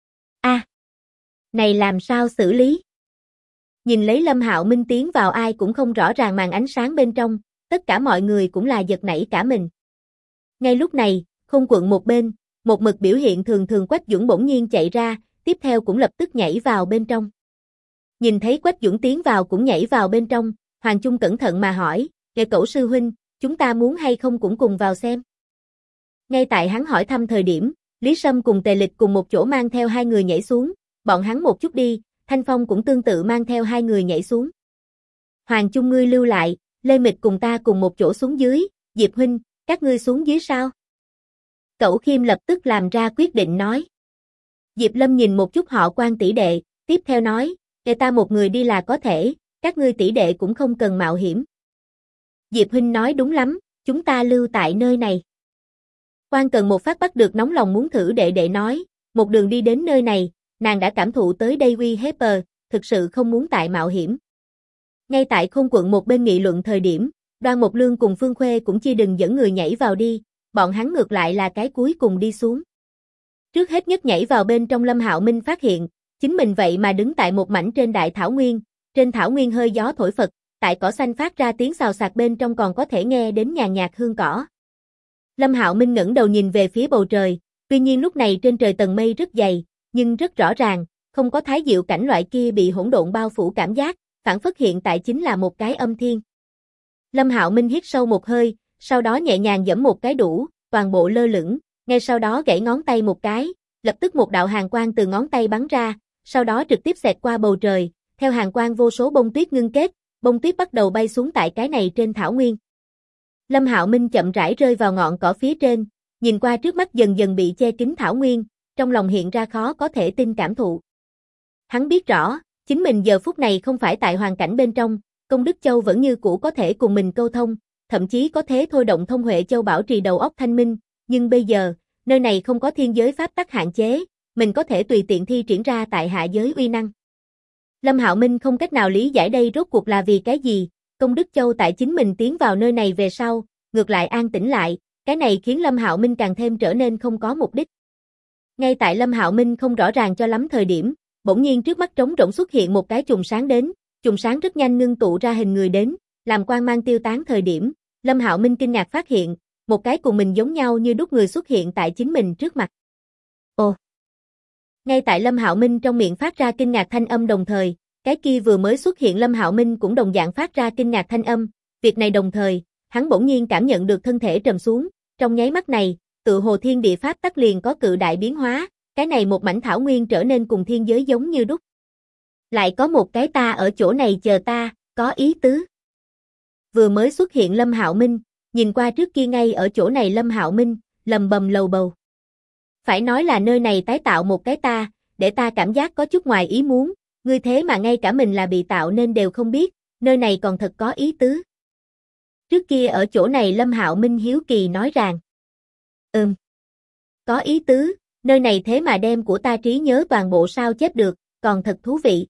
Này làm sao xử lý? Nhìn lấy Lâm Hạo Minh tiến vào ai cũng không rõ ràng màn ánh sáng bên trong, tất cả mọi người cũng là giật nảy cả mình. Ngay lúc này, Không Quận một bên, một mực biểu hiện thường thường Quách Dũng bỗng nhiên chạy ra, tiếp theo cũng lập tức nhảy vào bên trong. Nhìn thấy Quách Dũng tiến vào cũng nhảy vào bên trong, Hoàng Chung cẩn thận mà hỏi, "Nghệ Cẩu sư huynh, chúng ta muốn hay không cũng cùng vào xem?" Ngay tại hắn hỏi thăm thời điểm, Lý Sâm cùng Tề Lịch cùng một chỗ mang theo hai người nhảy xuống, bọn hắn một chút đi, Thanh Phong cũng tương tự mang theo hai người nhảy xuống. Hoàng Chung ngươi lưu lại, Lê Mịch cùng ta cùng một chỗ xuống dưới, Diệp huynh, các ngươi xuống dưới sao? Cẩu Khiêm lập tức làm ra quyết định nói. Diệp Lâm nhìn một chút họ Quan tỷ đệ, tiếp theo nói, để ta một người đi là có thể, các ngươi tỷ đệ cũng không cần mạo hiểm. Diệp huynh nói đúng lắm, chúng ta lưu tại nơi này. Quan Cần một phát bắt được nóng lòng muốn thử đệ đệ nói, một đường đi đến nơi này, nàng đã cảm thụ tới đây uy hiếp, thực sự không muốn tại mạo hiểm. Ngay tại Không Quận một bên nghị luận thời điểm, Đoan Mộc Lương cùng Phương Khuê cũng chia đừng dẫn người nhảy vào đi, bọn hắn ngược lại là cái cuối cùng đi xuống. Trước hết nhất nhảy vào bên trong Lâm Hạo Minh phát hiện, chính mình vậy mà đứng tại một mảnh trên đại thảo nguyên, trên thảo nguyên hơi gió thổi phật, tại cỏ xanh phát ra tiếng xào xạc bên trong còn có thể nghe đến nhàn nhạt hương cỏ. Lâm Hạo Minh ngẩng đầu nhìn về phía bầu trời, tuy nhiên lúc này trên trời tầng mây rất dày, nhưng rất rõ ràng, không có thái diệu cảnh loại kia bị hỗn độn bao phủ cảm giác, phản phất hiện tại chính là một cái âm thiên. Lâm Hạo Minh hít sâu một hơi, sau đó nhẹ nhàng giẫm một cái đũa, toàn bộ lơ lửng, ngay sau đó gãy ngón tay một cái, lập tức một đạo hàn quang từ ngón tay bắn ra, sau đó trực tiếp xẹt qua bầu trời, theo hàn quang vô số bông tuyết ngưng kết, bông tuyết bắt đầu bay xuống tại cái này trên thảo nguyên. Lâm Hạo Minh chậm rãi rơi vào ngọn cỏ phía trên, nhìn qua trước mắt dần dần bị che kín thảo nguyên, trong lòng hiện ra khó có thể tin cảm thụ. Hắn biết rõ, chính mình giờ phút này không phải tại hoàn cảnh bên trong, Công Đức Châu vẫn như cũ có thể cùng mình câu thông, thậm chí có thế thôi động Thông Huệ Châu bảo trì đầu óc thanh minh, nhưng bây giờ, nơi này không có thiên giới pháp tắc hạn chế, mình có thể tùy tiện thi triển ra tại hạ giới uy năng. Lâm Hạo Minh không cách nào lý giải đây rốt cuộc là vì cái gì, Công Đức Châu tại chính mình tiến vào nơi này về sau, ngược lại an tĩnh lại, cái này khiến Lâm Hạo Minh càng thêm trở nên không có mục đích. Ngay tại Lâm Hạo Minh không rõ ràng cho lắm thời điểm, bỗng nhiên trước mắt trống rỗng xuất hiện một cái chùm sáng đến, chùm sáng rất nhanh ngưng tụ ra hình người đến, làm quang mang tiêu tán thời điểm, Lâm Hạo Minh kinh ngạc phát hiện, một cái cùng mình giống nhau như đúc người xuất hiện tại chính mình trước mặt. Ồ! Ngay tại Lâm Hạo Minh trong miệng phát ra kinh ngạc thanh âm đồng thời, cái kia vừa mới xuất hiện Lâm Hạo Minh cũng đồng dạng phát ra kinh ngạc thanh âm, việc này đồng thời, hắn bỗng nhiên cảm nhận được thân thể trầm xuống, trong nháy mắt này, tựa hồ thiên địa pháp tắc liền có cự đại biến hóa, cái này một mảnh thảo nguyên trở nên cùng thiên giới giống như đúc. Lại có một cái ta ở chỗ này chờ ta, có ý tứ. Vừa mới xuất hiện Lâm Hạo Minh, nhìn qua trước kia ngay ở chỗ này Lâm Hạo Minh, lầm bầm lầu bầu. Phải nói là nơi này tái tạo một cái ta, để ta cảm giác có chút ngoài ý muốn, ngươi thế mà ngay cả mình là bị tạo nên đều không biết, nơi này còn thật có ý tứ. Trước kia ở chỗ này Lâm Hạo Minh hiếu kỳ nói rằng, có ý tứ, nơi này thế mà đem của ta trí nhớ toàn bộ sao chép được, còn thật thú vị.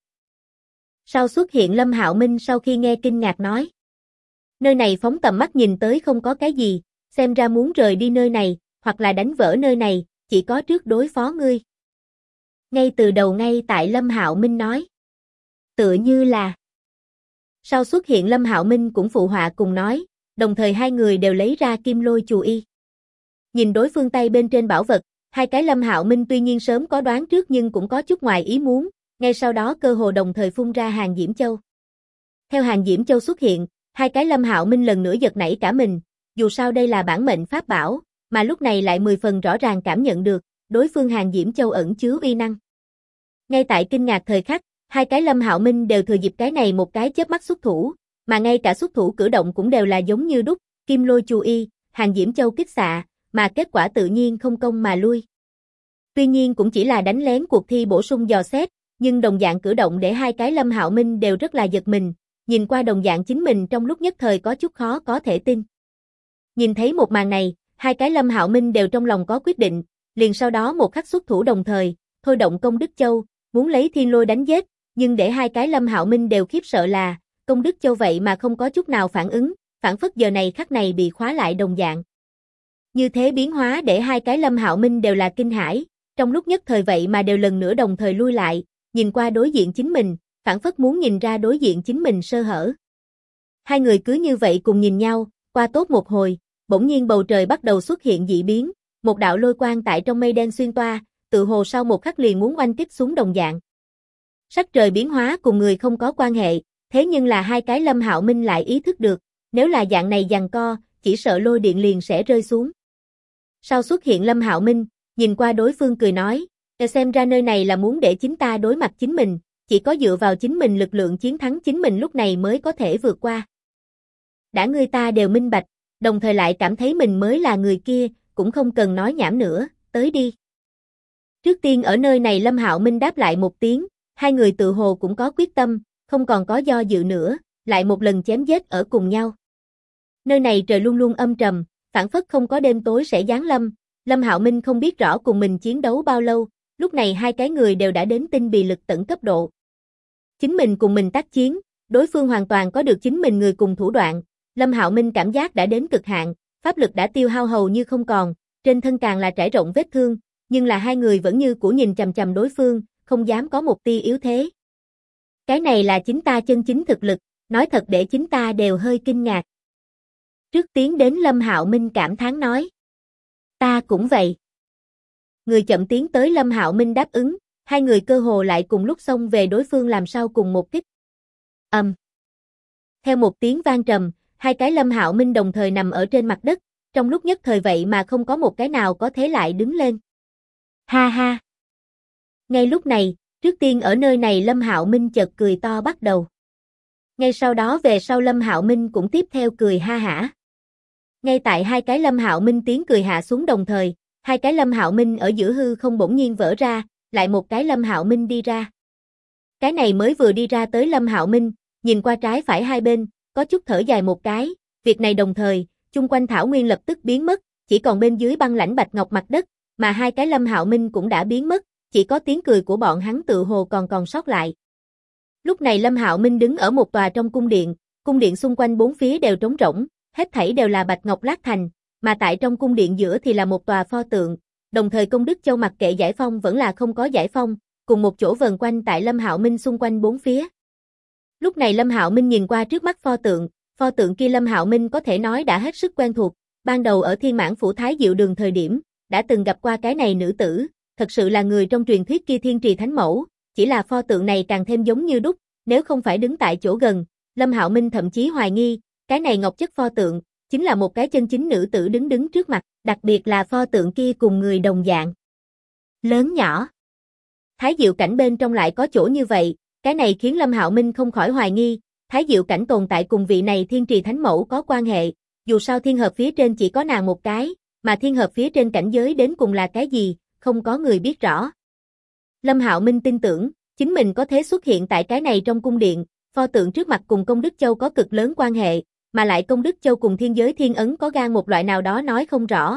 Sau xuất hiện Lâm Hạo Minh sau khi nghe kinh ngạc nói, nơi này phóng tầm mắt nhìn tới không có cái gì, xem ra muốn rời đi nơi này, hoặc là đánh vỡ nơi này, chỉ có trước đối phó ngươi. Ngay từ đầu ngay tại Lâm Hạo Minh nói, tựa như là. Sau xuất hiện Lâm Hạo Minh cũng phụ họa cùng nói, đồng thời hai người đều lấy ra kim lôi chù y. Nhìn đối phương tay bên trên bảo vật, hai cái Lâm Hạo Minh tuy nhiên sớm có đoán trước nhưng cũng có chút ngoài ý muốn, ngay sau đó cơ hồ đồng thời phun ra Hàng Diễm Châu. Theo Hàng Diễm Châu xuất hiện, hai cái Lâm Hạo Minh lần nữa giật nảy cả mình, dù sao đây là bản mệnh pháp bảo, mà lúc này lại 10 phần rõ ràng cảm nhận được, đối phương Hàng Diễm Châu ẩn chứa uy năng. Ngay tại kinh ngạc thời khắc, hai cái Lâm Hạo Minh đều thừa dịp cái này một cái chớp mắt xuất thủ, mà ngay cả xuất thủ cử động cũng đều là giống như đúc, kim lôi chù y, Hàng Diễm Châu kích xạ, mà kết quả tự nhiên không công mà lui. Tuy nhiên cũng chỉ là đánh lén cuộc thi bổ sung dò xét, nhưng đồng dạng cử động để hai cái Lâm Hạo Minh đều rất là giật mình, nhìn qua đồng dạng chính mình trong lúc nhất thời có chút khó có thể tin. Nhìn thấy một màn này, hai cái Lâm Hạo Minh đều trong lòng có quyết định, liền sau đó một khắc xuất thủ đồng thời, thôi động Công Đức Châu, muốn lấy thiên lôi đánh giết, nhưng để hai cái Lâm Hạo Minh đều khiếp sợ là, Công Đức Châu vậy mà không có chút nào phản ứng, phản phất giờ này khắc này bị khóa lại đồng dạng. Như thế biến hóa để hai cái Lâm Hạo Minh đều là kinh hãi, trong lúc nhất thời vậy mà đều lần nữa đồng thời lui lại, nhìn qua đối diện chính mình, phản phất muốn nhìn ra đối diện chính mình sơ hở. Hai người cứ như vậy cùng nhìn nhau, qua tốt một hồi, bỗng nhiên bầu trời bắt đầu xuất hiện dị biến, một đạo lôi quang tại trong mây đen xuyên toa, tự hồ sau một khắc liền muốn oanh kích xuống đồng dạng. Sắc trời biến hóa cùng người không có quan hệ, thế nhưng là hai cái Lâm Hạo Minh lại ý thức được, nếu là dạng này giằng co, chỉ sợ lôi điện liền sẽ rơi xuống. Sau xuất hiện Lâm Hạo Minh, nhìn qua đối phương cười nói, xem ra nơi này là muốn để chính ta đối mặt chính mình, chỉ có dựa vào chính mình lực lượng chiến thắng chính mình lúc này mới có thể vượt qua. Đã ngươi ta đều minh bạch, đồng thời lại cảm thấy mình mới là người kia, cũng không cần nói nhảm nữa, tới đi. Trước tiên ở nơi này Lâm Hạo Minh đáp lại một tiếng, hai người tự hồ cũng có quyết tâm, không còn có do dự nữa, lại một lần chém giết ở cùng nhau. Nơi này trời luôn luôn âm trầm, phảng phất không có đêm tối sẽ giáng lâm, Lâm Hạo Minh không biết rõ cùng mình chiến đấu bao lâu, lúc này hai cái người đều đã đến tinh bì lực tận cấp độ. Chính mình cùng mình tác chiến, đối phương hoàn toàn có được chính mình người cùng thủ đoạn, Lâm Hạo Minh cảm giác đã đến cực hạn, pháp lực đã tiêu hao hầu như không còn, trên thân càng là trải rộng vết thương, nhưng là hai người vẫn như cũ nhìn chằm chằm đối phương, không dám có một tia yếu thế. Cái này là chính ta chân chính thực lực, nói thật để chính ta đều hơi kinh ngạc. Trước tiến đến Lâm Hạo Minh cảm thán nói. Ta cũng vậy. Người chậm tiến tới Lâm Hạo Minh đáp ứng, hai người cơ hồ lại cùng lúc xông về đối phương làm sao cùng một kích. Theo một tiếng vang trầm, hai cái Lâm Hạo Minh đồng thời nằm ở trên mặt đất, trong lúc nhất thời vậy mà không có một cái nào có thế lại đứng lên. Ha ha. Ngay lúc này, trước tiên ở nơi này Lâm Hạo Minh chợt cười to bắt đầu. Ngay sau đó về sau Lâm Hạo Minh cũng tiếp theo cười ha hả. Ngay tại hai cái Lâm Hạo Minh tiếng cười hạ xuống đồng thời, hai cái Lâm Hạo Minh ở giữa hư không bỗng nhiên vỡ ra, lại một cái Lâm Hạo Minh đi ra. Cái này mới vừa đi ra tới Lâm Hạo Minh, nhìn qua trái phải hai bên, có chút thở dài một cái, việc này đồng thời, chung quanh thảo nguyên lập tức biến mất, chỉ còn bên dưới băng lãnh bạch ngọc mặt đất, mà hai cái Lâm Hạo Minh cũng đã biến mất, chỉ có tiếng cười của bọn hắn tự hồ còn sót lại. Lúc này Lâm Hạo Minh đứng ở một tòa trong cung điện xung quanh bốn phía đều trống rỗng, hết thảy đều là bạch ngọc lát thành, mà tại trong cung điện giữa thì là một tòa pho tượng, đồng thời Công Đức Châu mặc kệ giải phong vẫn là không có giải phong, cùng một chỗ vần quanh tại Lâm Hạo Minh xung quanh bốn phía. Lúc này Lâm Hạo Minh nhìn qua trước mắt pho tượng kia Lâm Hạo Minh có thể nói đã hết sức quen thuộc, ban đầu ở Thiên Mãn Phủ Thái Diệu Đường thời điểm, đã từng gặp qua cái này nữ tử, thật sự là người trong truyền thuyết kia Thiên Trì Thánh Mẫu, chỉ là pho tượng này càng thêm giống như đúc, nếu không phải đứng tại chỗ gần, Lâm Hạo Minh thậm chí hoài nghi, cái này ngọc chất pho tượng, chính là một cái chân chính nữ tử đứng trước mặt, đặc biệt là pho tượng kia cùng người đồng dạng. Lớn nhỏ. Thái Diệu Cảnh bên trong lại có chỗ như vậy, cái này khiến Lâm Hạo Minh không khỏi hoài nghi, Thái Diệu Cảnh tồn tại cùng vị này Thiên Trì Thánh Mẫu có quan hệ, dù sao thiên hợp phía trên chỉ có nàng một cái, mà thiên hợp phía trên cảnh giới đến cùng là cái gì, không có người biết rõ. Lâm Hạo Minh tin tưởng, chính mình có thể xuất hiện tại cái này trong cung điện, pho tượng trước mặt cùng Công Đức Châu có cực lớn quan hệ, mà lại Công Đức Châu cùng thiên giới thiên ấn có gan một loại nào đó nói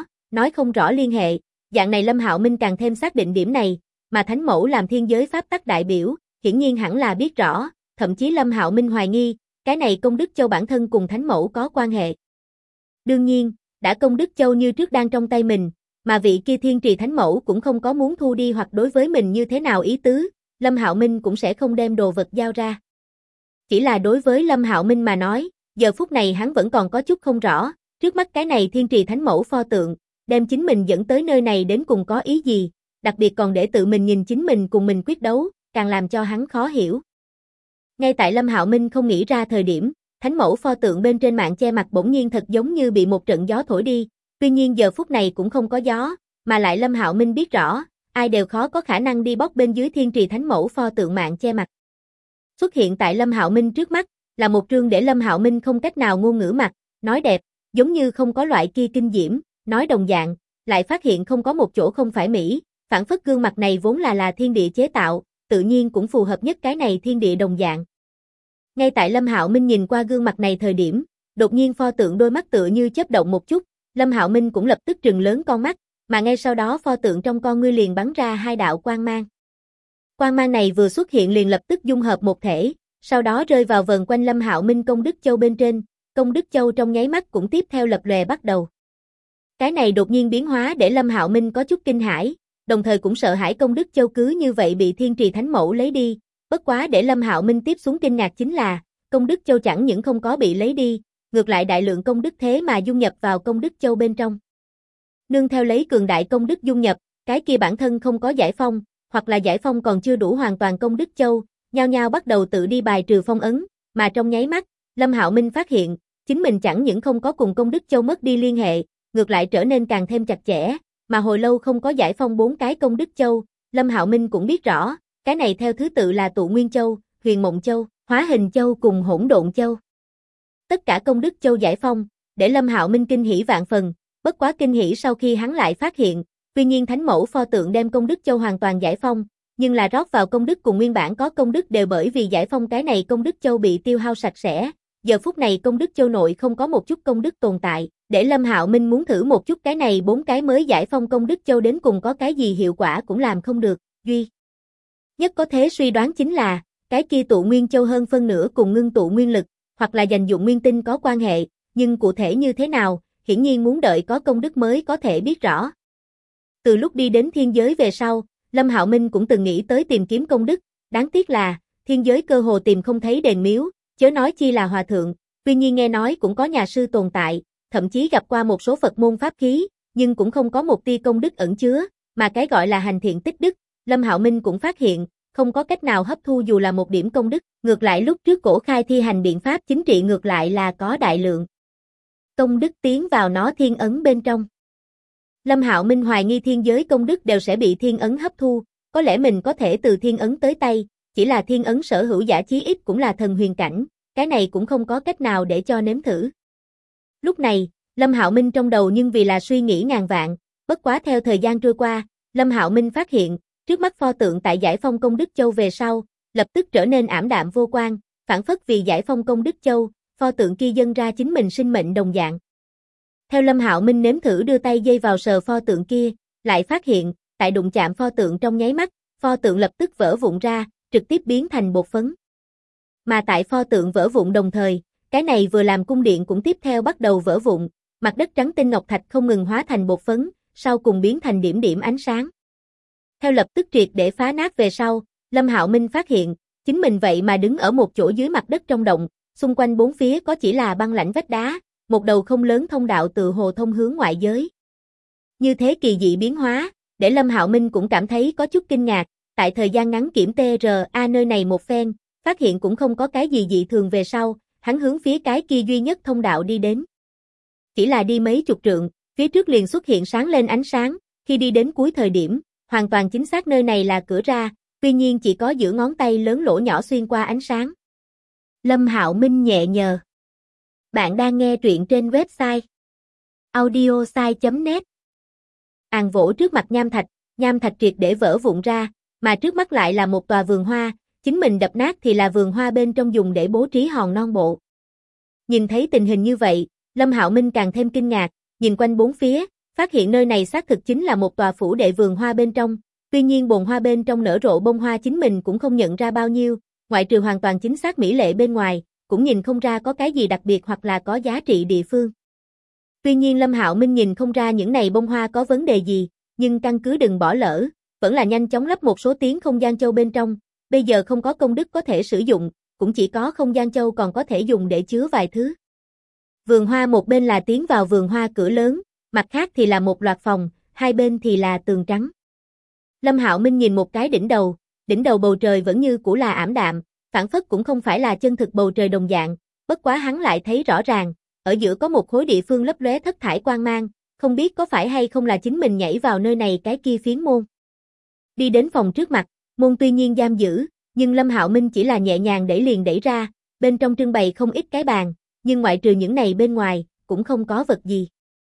không rõ liên hệ, dạng này Lâm Hạo Minh càng thêm xác định điểm này, mà Thánh Mẫu làm thiên giới pháp tắc đại biểu, hiển nhiên hẳn là biết rõ, thậm chí Lâm Hạo Minh hoài nghi, cái này Công Đức Châu bản thân cùng Thánh Mẫu có quan hệ. Đương nhiên, đã Công Đức Châu như trước đang trong tay mình, mà vị kia Thiên Trì Thánh Mẫu cũng không có muốn thu đi hoặc đối với mình như thế nào ý tứ, Lâm Hạo Minh cũng sẽ không đem đồ vật giao ra. Chỉ là đối với Lâm Hạo Minh mà nói, giờ phút này hắn vẫn còn có chút không rõ, trước mắt cái này Thiên Trì Thánh Mẫu pho tượng, đem chính mình dẫn tới nơi này đến cùng có ý gì, đặc biệt còn để tự mình nhìn chính mình cùng mình quyết đấu, càng làm cho hắn khó hiểu. Ngay tại Lâm Hạo Minh không nghĩ ra thời điểm, Thánh Mẫu pho tượng bên trên mạng che mặt bỗng nhiên thật giống như bị một trận gió thổi đi, tuy nhiên giờ phút này cũng không có gió, mà lại Lâm Hạo Minh biết rõ, ai đều khó có khả năng đi bóc bên dưới Thiên Trì Thánh Mẫu pho tượng mạng che mặt. Xuất hiện tại Lâm Hạo Minh trước mắt, là một trương để Lâm Hạo Minh không cách nào ngôn ngữ mặt, nói đẹp, giống như không có loại kia kinh diễm, nói đồng dạng, lại phát hiện không có một chỗ không phải mỹ, phản phất gương mặt này vốn là thiên địa chế tạo, tự nhiên cũng phù hợp nhất cái này thiên địa đồng dạng. Ngay tại Lâm Hạo Minh nhìn qua gương mặt này thời điểm, đột nhiên pho tượng đôi mắt tựa như chớp động một chút, Lâm Hạo Minh cũng lập tức trừng lớn con mắt, mà ngay sau đó pho tượng trong con ngươi liền bắn ra hai đạo quang mang. Quang mang này vừa xuất hiện liền lập tức dung hợp một thể, sau đó rơi vào vần quanh Lâm Hạo Minh Công Đức Châu bên trên, Công Đức Châu trong nháy mắt cũng tiếp theo lập lòe bắt đầu. Cái này đột nhiên biến hóa để Lâm Hạo Minh có chút kinh hãi, đồng thời cũng sợ hãi Công Đức Châu cứ như vậy bị Thiên Trì Thánh Mẫu lấy đi, bất quá để Lâm Hạo Minh tiếp xuống kinh ngạc chính là, Công Đức Châu chẳng những không có bị lấy đi, ngược lại đại lượng công đức thế mà dung nhập vào Công Đức Châu bên trong. Nương theo lấy cường đại công đức dung nhập, cái kia bản thân không có giải phong, hoặc là giải phong còn chưa đủ hoàn toàn Công Đức Châu, nhao nhao bắt đầu tự đi bài trừ phong ấn, mà trong nháy mắt, Lâm Hạo Minh phát hiện, chính mình chẳng những không có cùng Công Đức Châu mất đi liên hệ, ngược lại trở nên càng thêm chặt chẽ, mà hồi lâu không có giải phong 4 cái Công Đức Châu, Lâm Hạo Minh cũng biết rõ, cái này theo thứ tự là Tụ Nguyên Châu, Huyền Mộng Châu, Hóa Hình Châu cùng Hỗn Độn Châu. Tất cả Công Đức Châu giải phong, để Lâm Hạo Minh kinh hỉ vạn phần, bất quá kinh hỉ sau khi hắn lại phát hiện, tuy nhiên Thánh Mẫu pho tượng đem Công Đức Châu hoàn toàn giải phong, nhưng là rót vào công đức cùng nguyên bản có công đức đều bởi vì giải phong cái này Công Đức Châu bị tiêu hao sạch sẽ, giờ phút này Công Đức Châu nội không có một chút công đức tồn tại, để Lâm Hạo Minh muốn thử một chút cái này 4 cái mới giải phong Công Đức Châu đến cùng có cái gì hiệu quả cũng làm không được, duy nhất có thể suy đoán chính là, cái kia Tụ Nguyên Châu hơn phân nửa cùng ngưng tụ nguyên lực, hoặc là dành dụng nguyên tinh có quan hệ, nhưng cụ thể như thế nào, hiển nhiên muốn đợi có công đức mới có thể biết rõ. Từ lúc đi đến thiên giới về sau, Lâm Hạo Minh cũng từng nghĩ tới tìm kiếm công đức, đáng tiếc là, thiên giới cơ hồ tìm không thấy đền miếu, chớ nói chi là hòa thượng, tuy nhiên nghe nói cũng có nhà sư tồn tại, thậm chí gặp qua một số Phật môn pháp khí, nhưng cũng không có một tia công đức ẩn chứa, mà cái gọi là hành thiện tích đức, Lâm Hạo Minh cũng phát hiện, không có cách nào hấp thu dù là một điểm công đức, ngược lại lúc trước Cổ Khai thi hành biện pháp chính trị ngược lại là có đại lượng công đức tiến vào nó thiên ấn bên trong. Lâm Hạo Minh hoài nghi thiên giới công đức đều sẽ bị thiên ấn hấp thu, có lẽ mình có thể từ thiên ấn tới tay, chỉ là thiên ấn sở hữu giả chí ít cũng là thần huyền cảnh, cái này cũng không có cách nào để cho nếm thử. Lúc này, Lâm Hạo Minh trong đầu nhưng vì là suy nghĩ ngàn vạn, bất quá theo thời gian trôi qua, Lâm Hạo Minh phát hiện, trước mắt pho tượng tại giải phong công đức châu về sau, lập tức trở nên ảm đạm vô quang, phản phất vì giải phong công đức châu, pho tượng kia dâng ra chính mình sinh mệnh đồng dạng. Theo Lâm Hạo Minh nếm thử đưa tay dây vào sờ pho tượng kia, lại phát hiện, tại đụng chạm pho tượng trong nháy mắt, pho tượng lập tức vỡ vụn ra, trực tiếp biến thành bột phấn. Mà tại pho tượng vỡ vụn đồng thời, cái này vừa làm cung điện cũng tiếp theo bắt đầu vỡ vụn, mặt đất trắng tinh ngọc thạch không ngừng hóa thành bột phấn, sau cùng biến thành điểm điểm ánh sáng. Theo lập tức triệt để phá nát về sau, Lâm Hạo Minh phát hiện, chính mình vậy mà đứng ở một chỗ dưới mặt đất trong động, xung quanh bốn phía có chỉ là băng lãnh vách đá, một đầu không lớn thông đạo từ hồ thông hướng ngoại giới. Như thế kỳ dị biến hóa, để Lâm Hạo Minh cũng cảm thấy có chút kinh ngạc, tại thời gian ngắn kiểm TRA nơi này một phen, phát hiện cũng không có cái gì dị thường về sau, hắn hướng phía cái kia duy nhất thông đạo đi đến. Chỉ là đi mấy chục trượng, phía trước liền xuất hiện sáng lên ánh sáng, khi đi đến cuối thời điểm, hoàn toàn chính xác nơi này là cửa ra, tuy nhiên chỉ có giữa ngón tay lớn lỗ nhỏ xuyên qua ánh sáng. Lâm Hạo Minh nhẹ nhờ. Bạn đang nghe truyện trên website audiosai.net. Vỗ trước mặt nham thạch triệt để vỡ vụn ra, mà trước mắt lại là một tòa vườn hoa, chính mình đập nát thì là vườn hoa bên trong dùng để bố trí hòn non bộ. Nhìn thấy tình hình như vậy, Lâm Hạo Minh càng thêm kinh ngạc, nhìn quanh bốn phía, phát hiện nơi này xác thực chính là một tòa phủ đệ vườn hoa bên trong, tuy nhiên bồn hoa bên trong nở rộ bông hoa chính mình cũng không nhận ra bao nhiêu, ngoại trừ hoàn toàn chính xác mỹ lệ bên ngoài, cũng nhìn không ra có cái gì đặc biệt hoặc là có giá trị địa phương. Tuy nhiên Lâm Hạo Minh nhìn không ra những này bông hoa có vấn đề gì, nhưng căn cứ đừng bỏ lỡ, vẫn là nhanh chóng lắp một số tiếng không gian châu bên trong, bây giờ không có công đức có thể sử dụng, cũng chỉ có không gian châu còn có thể dùng để chứa vài thứ. Vườn hoa một bên là tiến vào vườn hoa cửa lớn, mặt khác thì là một loạt phòng, hai bên thì là tường trắng. Lâm Hạo Minh nhìn một cái đỉnh đầu bầu trời vẫn như cũ là ảm đạm, phản phất cũng không phải là chân thực bầu trời đồng dạng, bất quá hắn lại thấy rõ ràng, ở giữa có một khối địa phương lấp lóe thất thải quang mang, không biết có phải hay không là chính mình nhảy vào nơi này cái kia phiến môn. Đi đến phòng trước mặt, môn tuy nhiên giam giữ, nhưng Lâm Hạo Minh chỉ là nhẹ nhàng đẩy ra, bên trong trưng bày không ít cái bàn, nhưng ngoại trừ những này bên ngoài, cũng không có vật gì.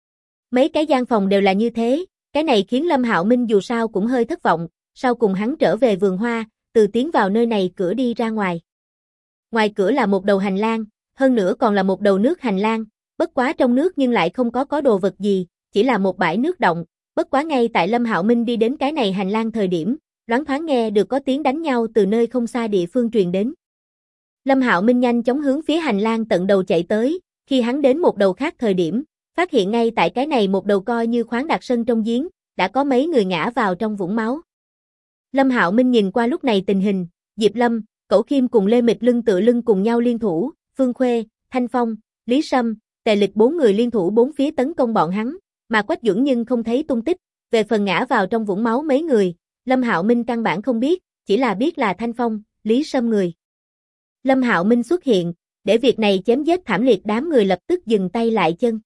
Mấy cái gian phòng đều là như thế, cái này khiến Lâm Hạo Minh dù sao cũng hơi thất vọng, sau cùng hắn trở về vườn hoa, từ tiến vào nơi này cửa đi ra ngoài. Ngoài cửa là một đầu hành lang, hơn nữa còn là một đầu nước hành lang, bất quá trong nước nhưng lại không có đồ vật gì, chỉ là một bãi nước động, bất quá ngay tại Lâm Hạo Minh đi đến cái này hành lang thời điểm, loáng thoáng nghe được có tiếng đánh nhau từ nơi không xa địa phương truyền đến. Lâm Hạo Minh nhanh chóng hướng phía hành lang tận đầu chạy tới, khi hắn đến một đầu khác thời điểm, phát hiện ngay tại cái này một đầu coi như khoáng đạt sân trong giếng, đã có mấy người ngã vào trong vũng máu. Lâm Hạo Minh nhìn qua lúc này tình hình, Diệp Lâm, Cẩu Khiêm cùng Lê Mịch lưng tựa lưng cùng nhau liên thủ, Phương Khuê, Thanh Phong, Lý Sâm, Tề Lịch bốn người liên thủ bốn phía tấn công bọn hắn, mà Quách Duẩn nhưng không thấy tung tích, về phần ngã vào trong vũng máu mấy người, Lâm Hạo Minh căn bản không biết, chỉ là biết là Thanh Phong, Lý Sâm người. Lâm Hạo Minh xuất hiện, để việc này chém giết thảm liệt đám người lập tức dừng tay lại chân.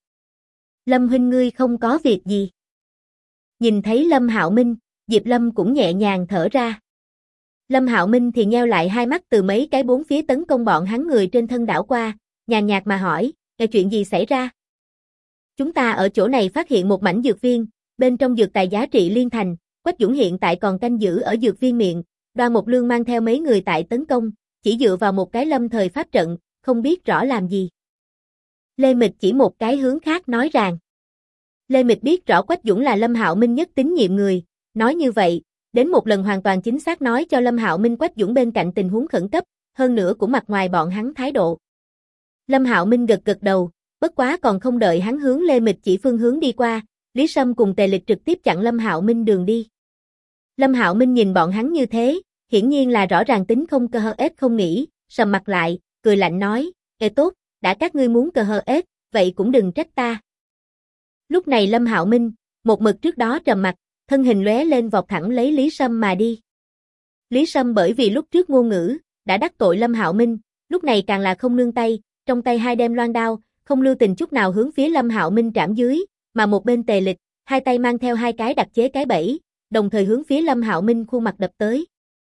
Lâm huynh ngươi không có việc gì. Nhìn thấy Lâm Hạo Minh, Diệp Lâm cũng nhẹ nhàng thở ra. Lâm Hạo Minh thì nheo lại hai mắt từ mấy cái bốn phía tấn công bọn hắn người trên thân đảo qua, nhàn nhạt mà hỏi, chuyện gì xảy ra? Chúng ta ở chỗ này phát hiện một mảnh dược viên, bên trong dược tài giá trị liên thành, Quách Dũng hiện tại còn canh giữ ở dược viên miệng, Đoan Mộc Lương mang theo mấy người tại tấn công, chỉ dựa vào một cái lâm thời pháp trận, không biết rõ làm gì. Lê Mịch chỉ một cái hướng khác nói rằng. Lê Mịch biết rõ Quách Dũng là Lâm Hạo Minh nhất tín nhiệm người, nói như vậy, đến một lần hoàn toàn chính xác nói cho Lâm Hạo Minh Quách Dũng bên cạnh tình huống khẩn cấp, hơn nữa cũng mặt ngoài bọn hắn thái độ. Lâm Hạo Minh gật gật đầu, bất quá còn không đợi hắn hướng Lê Mịch chỉ phương hướng đi qua, Lý Sâm cùng Tề Lịch trực tiếp chặn Lâm Hạo Minh đường đi. Lâm Hạo Minh nhìn bọn hắn như thế, hiển nhiên là rõ ràng tính không cơ hơ ết không nghĩ, sầm mặt lại, cười lạnh nói, tốt, đã các ngươi muốn cơ hơ ết, vậy cũng đừng trách ta. Lúc này Lâm Hạo Minh, một mực trước đó trầm mặt, thân hình lóe lên vọt thẳng lấy Lý Sâm mà đi. Lý Sâm bởi vì lúc trước ngôn ngữ đã đắc tội Lâm Hạo Minh, lúc này càng là không nương tay, trong tay hai đem loan đao, không lưu tình chút nào hướng phía Lâm Hạo Minh trảm dưới, mà một bên Tề Lịch, hai tay mang theo hai cái đặc chế cái bẫy, đồng thời hướng phía Lâm Hạo Minh khuôn mặt đập tới.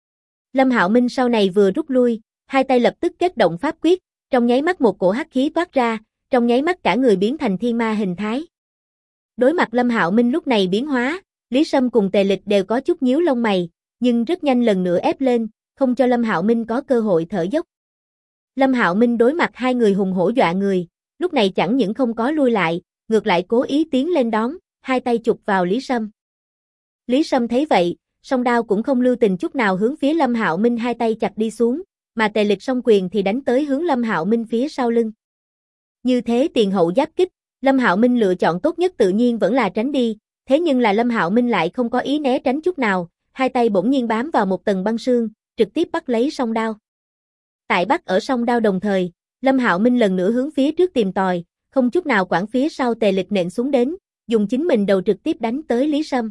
Lâm Hạo Minh sau này vừa rút lui, hai tay lập tức kết động pháp quyết, trong nháy mắt một cổ hắc khí toát ra, trong nháy mắt cả người biến thành thiên ma hình thái. Đối mặt Lâm Hạo Minh lúc này biến hóa, Lý Sâm cùng Tề Lịch đều có chút nhíu lông mày, nhưng rất nhanh lần nữa ép lên, không cho Lâm Hạo Minh có cơ hội thở dốc. Lâm Hạo Minh đối mặt hai người hùng hổ dọa người, lúc này chẳng những không có lui lại, ngược lại cố ý tiến lên đón, hai tay chụp vào Lý Sâm. Lý Sâm thấy vậy, song đao cũng không lưu tình chút nào hướng phía Lâm Hạo Minh hai tay chặt đi xuống, mà Tề Lịch song quyền thì đánh tới hướng Lâm Hạo Minh phía sau lưng. Như thế tiền hậu giáp kích, Lâm Hạo Minh lựa chọn tốt nhất tự nhiên vẫn là tránh đi, thế nhưng là Lâm Hạo Minh lại không có ý né tránh chút nào, hai tay bỗng nhiên bám vào một tầng băng sương, trực tiếp bắt lấy song đao. Tại bắt ở song đao đồng thời, Lâm Hạo Minh lần nữa hướng phía trước tìm tòi, không chút nào quản phía sau Tề Lịch nện xuống đến, dùng chính mình đầu trực tiếp đánh tới Lý Sâm.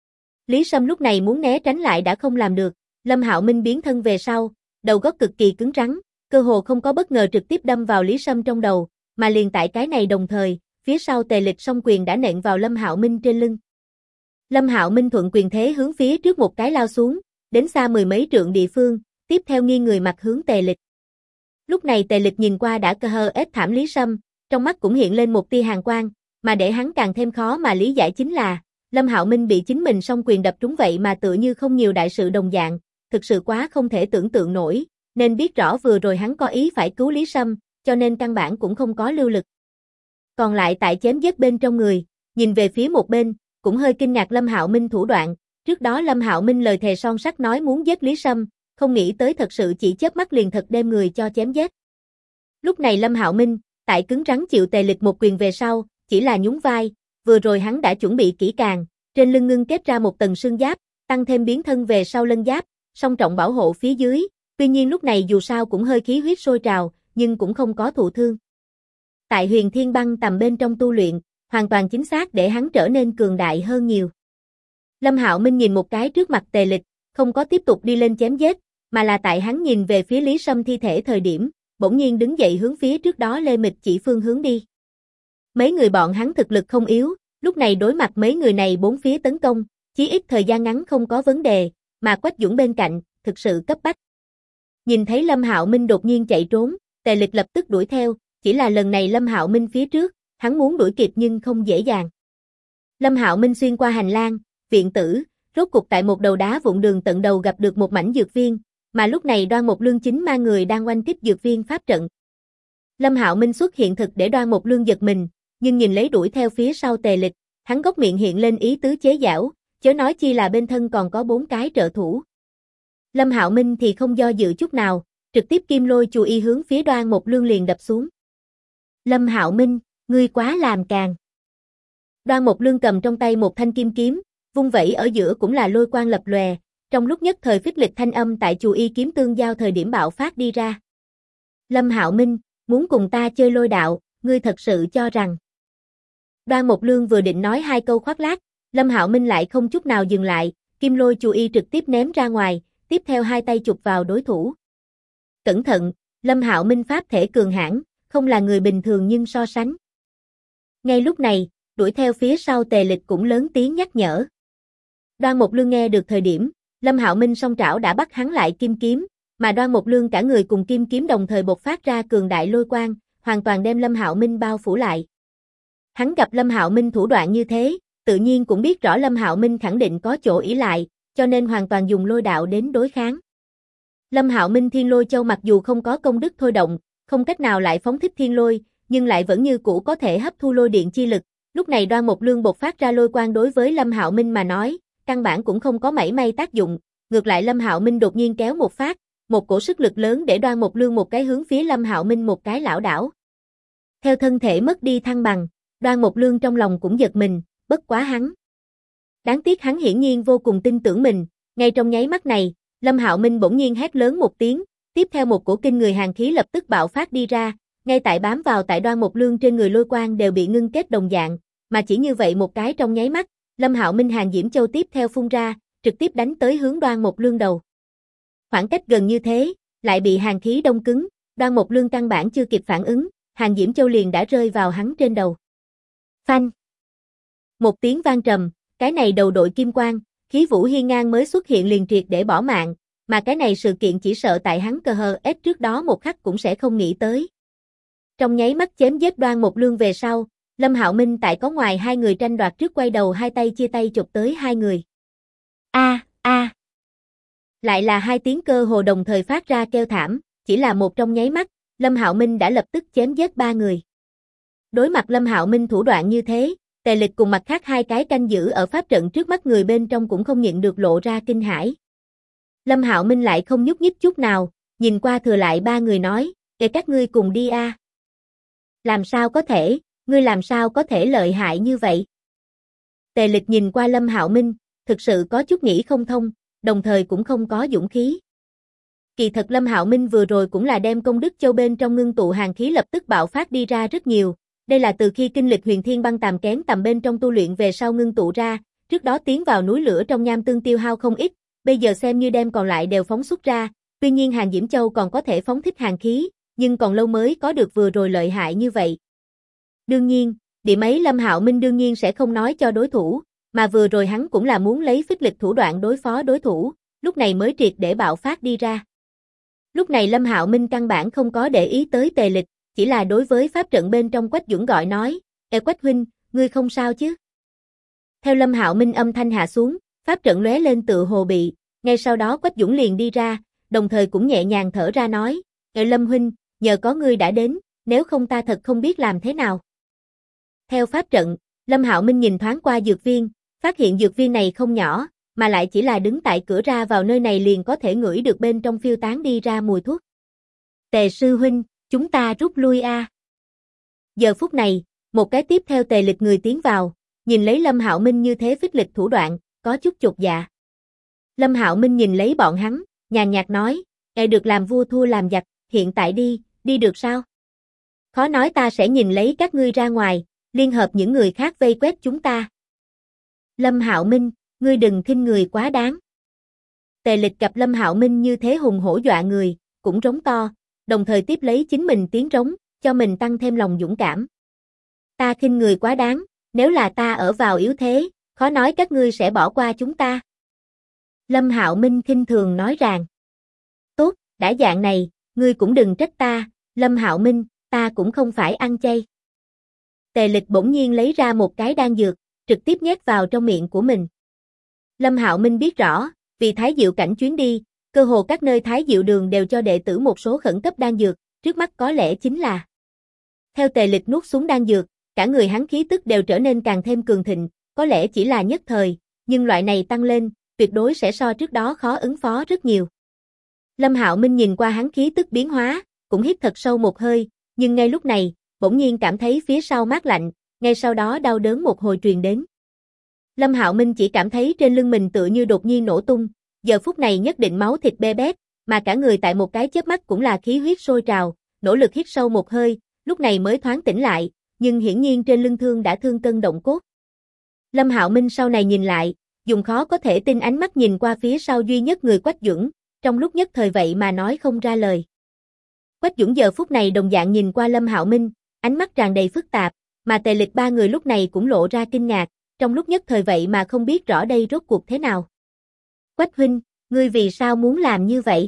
Lý Sâm lúc này muốn né tránh lại đã không làm được, Lâm Hạo Minh biến thân về sau, đầu góc cực kỳ cứng rắn, cơ hồ không có bất ngờ trực tiếp đâm vào Lý Sâm trong đầu, mà liền tại cái này đồng thời, phía sau Tề Lịch song quyền đã nện vào Lâm Hạo Minh trên lưng. Lâm Hạo Minh thuận quyền thế hướng phía trước một cái lao xuống, đến xa mười mấy trượng địa phương, tiếp theo nghiêng người mặt hướng Tề Lịch. Lúc này Tề Lịch nhìn qua đã cơ hơ ết thảm Lý Sâm, trong mắt cũng hiện lên một tia hàn quang, mà để hắn càng thêm khó mà lý giải chính là, Lâm Hạo Minh bị chính mình song quyền đập trúng vậy mà tựa như không nhiều đại sự đồng dạng, thực sự quá không thể tưởng tượng nổi, nên biết rõ vừa rồi hắn có ý phải cứu Lý Sâm, cho nên căn bản cũng không có lưu lực. Còn lại tại chém giết bên trong người, nhìn về phía một bên, cũng hơi kinh ngạc Lâm Hạo Minh thủ đoạn, trước đó Lâm Hạo Minh lời thề son sắt nói muốn giết Lý Sâm, không nghĩ tới thật sự chỉ chớp mắt liền thật đem người cho chém giết. Lúc này Lâm Hạo Minh, tại cứng rắn chịu Tề Lịch một quyền về sau, chỉ là nhún vai, vừa rồi hắn đã chuẩn bị kỹ càng, trên lưng ngưng kết ra một tầng xương giáp, tăng thêm biến thân về sau lân giáp, song trọng bảo hộ phía dưới, tuy nhiên lúc này dù sao cũng hơi khí huyết sôi trào, nhưng cũng không có thụ thương. Tại Huyền Thiên Băng tầm bên trong tu luyện, hoàn toàn chính xác để hắn trở nên cường đại hơn nhiều. Lâm Hạo Minh nhìn một cái trước mặt Tề Lịch, không có tiếp tục đi lên chém giết, mà là tại hắn nhìn về phía Lý Sâm thi thể thời điểm, bỗng nhiên đứng dậy hướng phía trước đó lê mịch chỉ phương hướng đi. Mấy người bọn hắn thực lực không yếu, lúc này đối mặt mấy người này bốn phía tấn công, chí ít thời gian ngắn không có vấn đề, mà Quách Dũng bên cạnh, thực sự cấp bách. Nhìn thấy Lâm Hạo Minh đột nhiên chạy trốn, Tề Lịch lập tức đuổi theo, chỉ là lần này Lâm Hạo Minh phía trước, hắn muốn đuổi kịp nhưng không dễ dàng. Lâm Hạo Minh xuyên qua hành lang, viện tử, rốt cục tại một đầu đá vụn đường tận đầu gặp được một mảnh dược viên, mà lúc này Đoan Mộc Lương chính ma người đang oanh kích dược viên pháp trận. Lâm Hạo Minh xuất hiện thực để Đoan Mộc Lương giật mình, nhưng nhìn lấy đuổi theo phía sau Tề Lịch, hắn góc miệng hiện lên ý tứ chế giễu, chớ nói chi là bên thân còn có 4 cái trợ thủ. Lâm Hạo Minh thì không do dự chút nào, trực tiếp kim lôi chù y hướng phía Đoan Mộc Lương liền đập xuống. Lâm Hạo Minh, ngươi quá làm càn. Đoan Mộc Lương cầm trong tay một thanh kim kiếm, vung vẩy ở giữa cũng là lôi quang lập lòe, trong lúc nhất thời phích lịch thanh âm tại chù y kiếm tương giao thời điểm bạo phát đi ra. Lâm Hạo Minh, muốn cùng ta chơi lôi đạo, ngươi thật sự cho rằng. Đoan Mộc Lương vừa định nói hai câu khoác lác, Lâm Hạo Minh lại không chút nào dừng lại, kim lôi chù y trực tiếp ném ra ngoài, tiếp theo hai tay chụp vào đối thủ. Cẩn thận, Lâm Hạo Minh pháp thể cường hãn, không là người bình thường nhưng so sánh. Ngay lúc này, đuổi theo phía sau Tề Lịch cũng lớn tiếng nhắc nhở. Đoan Mộc Lương nghe được thời điểm, Lâm Hạo Minh song trảo đã bắt hắn lại kim kiếm, mà Đoan Mộc Lương cả người cùng kim kiếm đồng thời bộc phát ra cường đại lôi quang, hoàn toàn đem Lâm Hạo Minh bao phủ lại. Hắn gặp Lâm Hạo Minh thủ đoạn như thế, tự nhiên cũng biết rõ Lâm Hạo Minh khẳng định có chỗ ỷ lại, cho nên hoàn toàn dùng lôi đạo đến đối kháng. Lâm Hạo Minh Thiên Lôi Châu mặc dù không có công đức thôi động, không cách nào lại phóng thích thiên lôi, nhưng lại vẫn như cũ có thể hấp thu lôi điện chi lực. Lúc này Đoan Mộc Lương bộc phát ra lôi quang đối với Lâm Hạo Minh mà nói, căn bản cũng không có mảy may tác dụng, ngược lại Lâm Hạo Minh đột nhiên kéo một phát, một cổ sức lực lớn để Đoan Mộc Lương một cái hướng phía Lâm Hạo Minh một cái lảo đảo. Theo thân thể mất đi thăng bằng, Đoan Mộc Lương trong lòng cũng giật mình, bất quá hắn. Đáng tiếc hắn hiển nhiên vô cùng tin tưởng mình, ngay trong nháy mắt này, Lâm Hạo Minh bỗng nhiên hét lớn một tiếng, tiếp theo một cổ kinh người hàn khí lập tức bạo phát đi ra, ngay tại bám vào tại Đoan Mộc Lương trên người lôi quang đều bị ngưng kết đồng dạng, mà chỉ như vậy một cái trong nháy mắt, Lâm Hạo Minh Hàn Diễm Châu tiếp theo phun ra, trực tiếp đánh tới hướng Đoan Mộc Lương đầu. Khoảng cách gần như thế, lại bị hàn khí đông cứng, Đoan Mộc Lương căn bản chưa kịp phản ứng, Hàn Diễm Châu liền đã rơi vào hắn trên đầu. Phanh! Một tiếng vang trầm, cái này đầu đội kim quang, khí vũ hiên ngang mới xuất hiện liền triệt để bỏ mạng, mà cái này sự kiện chỉ sợ tại hắn CHS trước đó một khắc cũng sẽ không nghĩ tới. Trong nháy mắt chém giết Đoan Mộc Lương về sau, Lâm Hạo Minh tại có ngoài hai người tranh đoạt trước quay đầu hai tay chia tay chụp tới hai người. A a. Lại là hai tiếng cơ hồ đồng thời phát ra kêu thảm, chỉ là một trong nháy mắt, Lâm Hạo Minh đã lập tức chém giết ba người. Đối mặt Lâm Hạo Minh thủ đoạn như thế, Tề Lịch cùng mặt khác hai cái canh giữ ở pháp trận trước mắt người bên trong cũng không nhịn được lộ ra kinh hãi. Lâm Hạo Minh lại không nhúc nhích chút nào, nhìn qua thừa lại ba người nói, "Để các ngươi cùng đi a." "Làm sao có thể, ngươi làm sao có thể lợi hại như vậy?" Tề Lịch nhìn qua Lâm Hạo Minh, thực sự có chút nghĩ không thông, đồng thời cũng không có dũng khí. Kỳ thật Lâm Hạo Minh vừa rồi cũng là đem công đức châu bên trong ngưng tụ hàn khí lập tức bạo phát đi ra rất nhiều, đây là từ khi kinh lịch huyền thiên băng tàm kén tầm bên trong tu luyện về sau ngưng tụ ra, trước đó tiến vào núi lửa trong nham tương tiêu hao không ít, bây giờ xem như đem còn lại đều phóng xuất ra, tuy nhiên Hàn Diễm Châu còn có thể phóng thích hàn khí, nhưng còn lâu mới có được vừa rồi lợi hại như vậy. Đương nhiên, điểm ấy Lâm Hạo Minh đương nhiên sẽ không nói cho đối thủ, mà vừa rồi hắn cũng là muốn lấy phích lịch thủ đoạn đối phó đối thủ, lúc này mới triệt để bạo phát đi ra. Lúc này Lâm Hạo Minh căn bản không có để ý tới Tề Lịch, chỉ là đối với pháp trận bên trong Quách Dũng gọi nói, Quách huynh, ngươi không sao chứ?" Theo Lâm Hạo Minh âm thanh hạ xuống, pháp trận lóe lên tựa hồ bị, ngay sau đó Quách Dũng liền đi ra, đồng thời cũng nhẹ nhàng thở ra nói, Lâm huynh, nhờ có ngươi đã đến, nếu không ta thật không biết làm thế nào." Theo pháp trận, Lâm Hạo Minh nhìn thoáng qua dược viên, phát hiện dược viên này không nhỏ, mà lại chỉ là đứng tại cửa ra vào nơi này liền có thể ngửi được bên trong phiêu tán đi ra mùi thuốc. "Tề sư huynh, chúng ta rút lui a." Giờ phút này, một cái tiếp theo Tề Lịch người tiến vào, nhìn lấy Lâm Hạo Minh như thế phích lịch thủ đoạn, có chút chột dạ. Lâm Hạo Minh nhìn lấy bọn hắn, nhàn nhạt nói, được làm vua thua làm giặc, hiện tại đi được sao?" "Khó nói ta sẽ nhìn lấy các ngươi ra ngoài, liên hợp những người khác vây quét chúng ta." "Lâm Hạo Minh, ngươi đừng khinh người quá đáng." Tề Lịch gặp Lâm Hạo Minh như thế hùng hổ dọa người, cũng rống to, đồng thời tiếp lấy chính mình tiếng rống, cho mình tăng thêm lòng dũng cảm. "Ta khinh người quá đáng, nếu là ta ở vào yếu thế, khó nói các ngươi sẽ bỏ qua chúng ta." Lâm Hạo Minh khinh thường nói rằng. "Tốt, đã dạng này, ngươi cũng đừng trách ta, Lâm Hạo Minh, ta cũng không phải ăn chay." Tề Lịch bỗng nhiên lấy ra một cái đan dược, trực tiếp nhét vào trong miệng của mình. Lâm Hạo Minh biết rõ, vì Thái Diệu cảnh chuyến đi, cơ hồ các nơi Thái Diệu đường đều cho đệ tử một số khẩn cấp đan dược, trước mắt có lẽ chính là. Theo Tề Lịch nuốt xuống đan dược, cả người hắn khí tức đều trở nên càng thêm cường thịnh, có lẽ chỉ là nhất thời, nhưng loại này tăng lên, tuyệt đối sẽ so trước đó khó ứng phó rất nhiều. Lâm Hạo Minh nhìn qua hắn khí tức biến hóa, cũng hít thật sâu một hơi, nhưng ngay lúc này, bỗng nhiên cảm thấy phía sau mát lạnh, ngay sau đó đau đớn một hồi truyền đến. Lâm Hạo Minh chỉ cảm thấy trên lưng mình tựa như đột nhiên nổ tung, giờ phút này nhất định máu thịt bê bết, mà cả người tại một cái chớp mắt cũng là khí huyết sôi trào, nỗ lực hít sâu một hơi, lúc này mới thoáng tỉnh lại, nhưng hiển nhiên trên lưng thương đã thương cân động cốt. Lâm Hạo Minh sau này nhìn lại, dùng khó có thể tin ánh mắt nhìn qua phía sau duy nhất người Quách Dũng, trong lúc nhất thời vậy mà nói không ra lời. Quách Dũng giờ phút này đồng dạng nhìn qua Lâm Hạo Minh, ánh mắt tràn đầy phức tạp, mà Tề Lịch ba người lúc này cũng lộ ra kinh ngạc, trong lúc nhất thời vậy mà không biết rõ đây rốt cuộc thế nào. "Quách huynh, ngươi vì sao muốn làm như vậy?"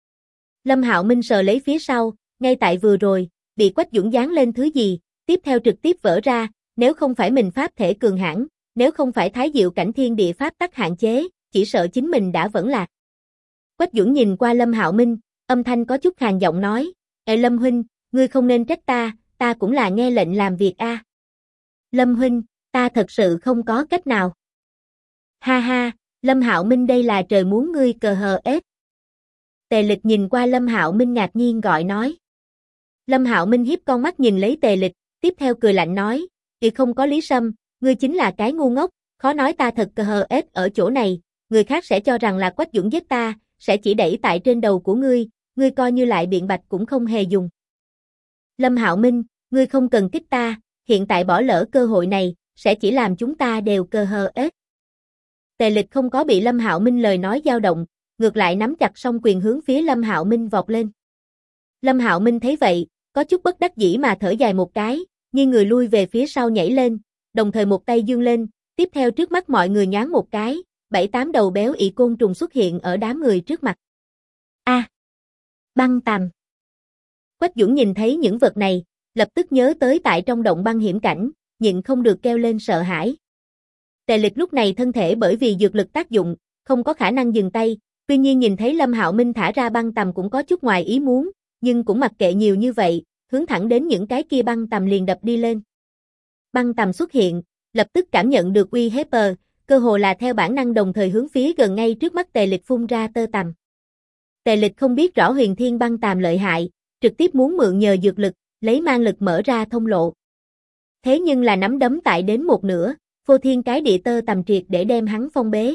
Lâm Hạo Minh sờ lấy phía sau, ngay tại vừa rồi, bị Quách Dũng giáng lên thứ gì, tiếp theo trực tiếp vỡ ra, nếu không phải mình pháp thể cường hãn, nếu không phải Thái Diệu cảnh thiên địa pháp tắc hạn chế, chỉ sợ chính mình đã vẫn lạc. Quách Dũng nhìn qua Lâm Hạo Minh, âm thanh có chút khàn giọng nói, Lâm huynh, ngươi không nên trách ta cũng là nghe lệnh làm việc a." "Lâm huynh, ta thật sự không có cách nào." "Ha ha, Lâm Hạo Minh đây là trời muốn ngươi cờ hờ ết." Tề Lịch nhìn qua Lâm Hạo Minh ngạc nhiên gọi nói. Lâm Hạo Minh hiếp con mắt nhìn lấy Tề Lịch, tiếp theo cười lạnh nói, "Thì không có Lý Sâm, ngươi chính là cái ngu ngốc, khó nói ta thật cờ hờ ết ở chỗ này, người khác sẽ cho rằng là Quách Dũng giết ta, sẽ chỉ đẩy tại trên đầu của ngươi coi như lại biện bạch cũng không hề dùng." "Lâm Hạo Minh, ngươi không cần kích ta, hiện tại bỏ lỡ cơ hội này, sẽ chỉ làm chúng ta đều cờ hờ ết." Tề Lịch không có bị Lâm Hạo Minh lời nói dao động, ngược lại nắm chặt song quyền hướng phía Lâm Hạo Minh vọt lên. Lâm Hạo Minh thấy vậy, có chút bất đắc dĩ mà thở dài một cái, nghiêng người lui về phía sau nhảy lên, đồng thời một tay giương lên, tiếp theo trước mắt mọi người nhoáng một cái, 7-8 đầu béo ị côn trùng xuất hiện ở đám người trước mặt. A! Băng tằm. Quách Dũng nhìn thấy những vật này, lập tức nhớ tới tại trong động băng hiểm cảnh, nhịn không được kêu lên sợ hãi. Tề Lịch lúc này thân thể bởi vì dược lực tác dụng, không có khả năng dừng tay, tuy nhiên nhìn thấy Lâm Hạo Minh thả ra băng tằm cũng có chút ngoài ý muốn, nhưng cũng mặc kệ nhiều như vậy, hướng thẳng đến những cái kia băng tằm liền đập đi lên. Băng tằm xuất hiện, lập tức cảm nhận được uy hiếp, cơ hồ là theo bản năng đồng thời hướng phía gần ngay trước mắt Tề Lịch phun ra tơ tằm. Tề Lịch không biết rõ Huyền Thiên băng tằm lợi hại, trực tiếp muốn mượn nhờ dược lực, lấy mang lực mở ra thông lộ. Thế nhưng là nắm đấm tại đến một nửa, phô thiên cái địa tơ tằm triệt để đem hắn phong bế.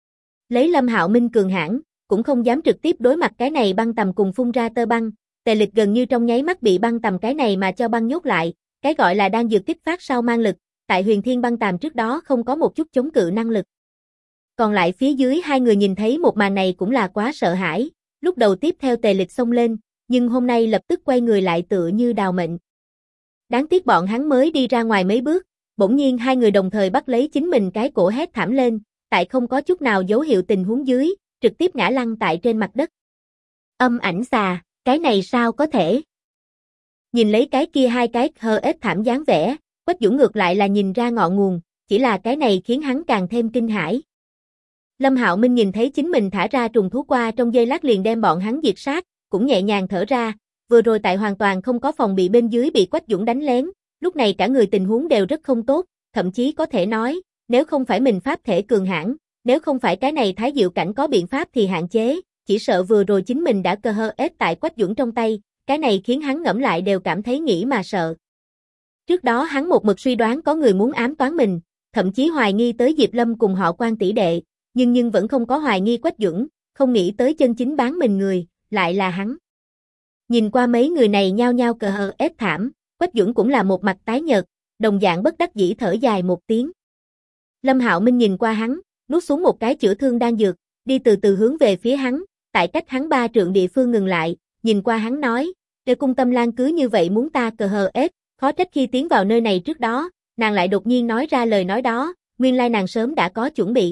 Lấy Lâm Hạo Minh cường hãn, cũng không dám trực tiếp đối mặt cái này băng tằm cùng phun ra tơ băng, Tề Lịch gần như trong nháy mắt bị băng tằm cái này mà cho băng nhốt lại, cái gọi là đang dược kích phát sau mang lực, tại Huyền Thiên băng tằm trước đó không có một chút chống cự năng lực. Còn lại phía dưới hai người nhìn thấy một màn này cũng là quá sợ hãi, lúc đầu tiếp theo Tề Lịch xông lên, nhưng hôm nay lập tức quay người lại tựa như đào mệnh. Đáng tiếc bọn hắn mới đi ra ngoài mấy bước, bỗng nhiên hai người đồng thời bắt lấy chính mình cái cổ hét thảm lên, tại không có chút nào dấu hiệu tình huống dưới, trực tiếp ngã lăn tại trên mặt đất. Âm ảnh xà, cái này sao có thể? Nhìn lấy cái kia hai cái hơ ếch thảm dáng vẻ, Quách Dũng ngược lại là nhìn ra ngọn nguồn, chỉ là cái này khiến hắn càng thêm kinh hãi. Lâm Hạo Minh nhìn thấy chính mình thả ra trùng thú qua trong giây lát liền đem bọn hắn diệt sát, cũng nhẹ nhàng thở ra, vừa rồi tại hoàn toàn không có phòng bị bên dưới bị Quách Dũng đánh lén, lúc này cả người tình huống đều rất không tốt, thậm chí có thể nói, nếu không phải mình pháp thể cường hãn, nếu không phải cái này Thái Diệu cảnh có biện pháp thì hạn chế, chỉ sợ vừa rồi chính mình đã cơ hơ ết tại Quách Dũng trong tay, cái này khiến hắn ngẫm lại đều cảm thấy nghĩ mà sợ. Trước đó hắn một mực suy đoán có người muốn ám toán mình, thậm chí hoài nghi tới Diệp Lâm cùng họ Quan tỷ đệ, nhưng vẫn không có hoài nghi Quách Dũng, không nghĩ tới chân chính bán mình người, lại là hắn. Nhìn qua mấy người này nhao nhao cờ hờ ép thảm, Quách Dũng cũng là một mặt tái nhợt, đồng dạng bất đắc dĩ thở dài một tiếng. Lâm Hạo Minh nhìn qua hắn, nuốt xuống một cái chữa thương đan dược, đi từ từ hướng về phía hắn, tại cách hắn 3 trượng địa phương ngừng lại, nhìn qua hắn nói, để Cung Tâm Lan cứ như vậy muốn ta cờ hờ ép, khó trách khi tiến vào nơi này trước đó, nàng lại đột nhiên nói ra lời nói đó, nguyên lai nàng sớm đã có chuẩn bị.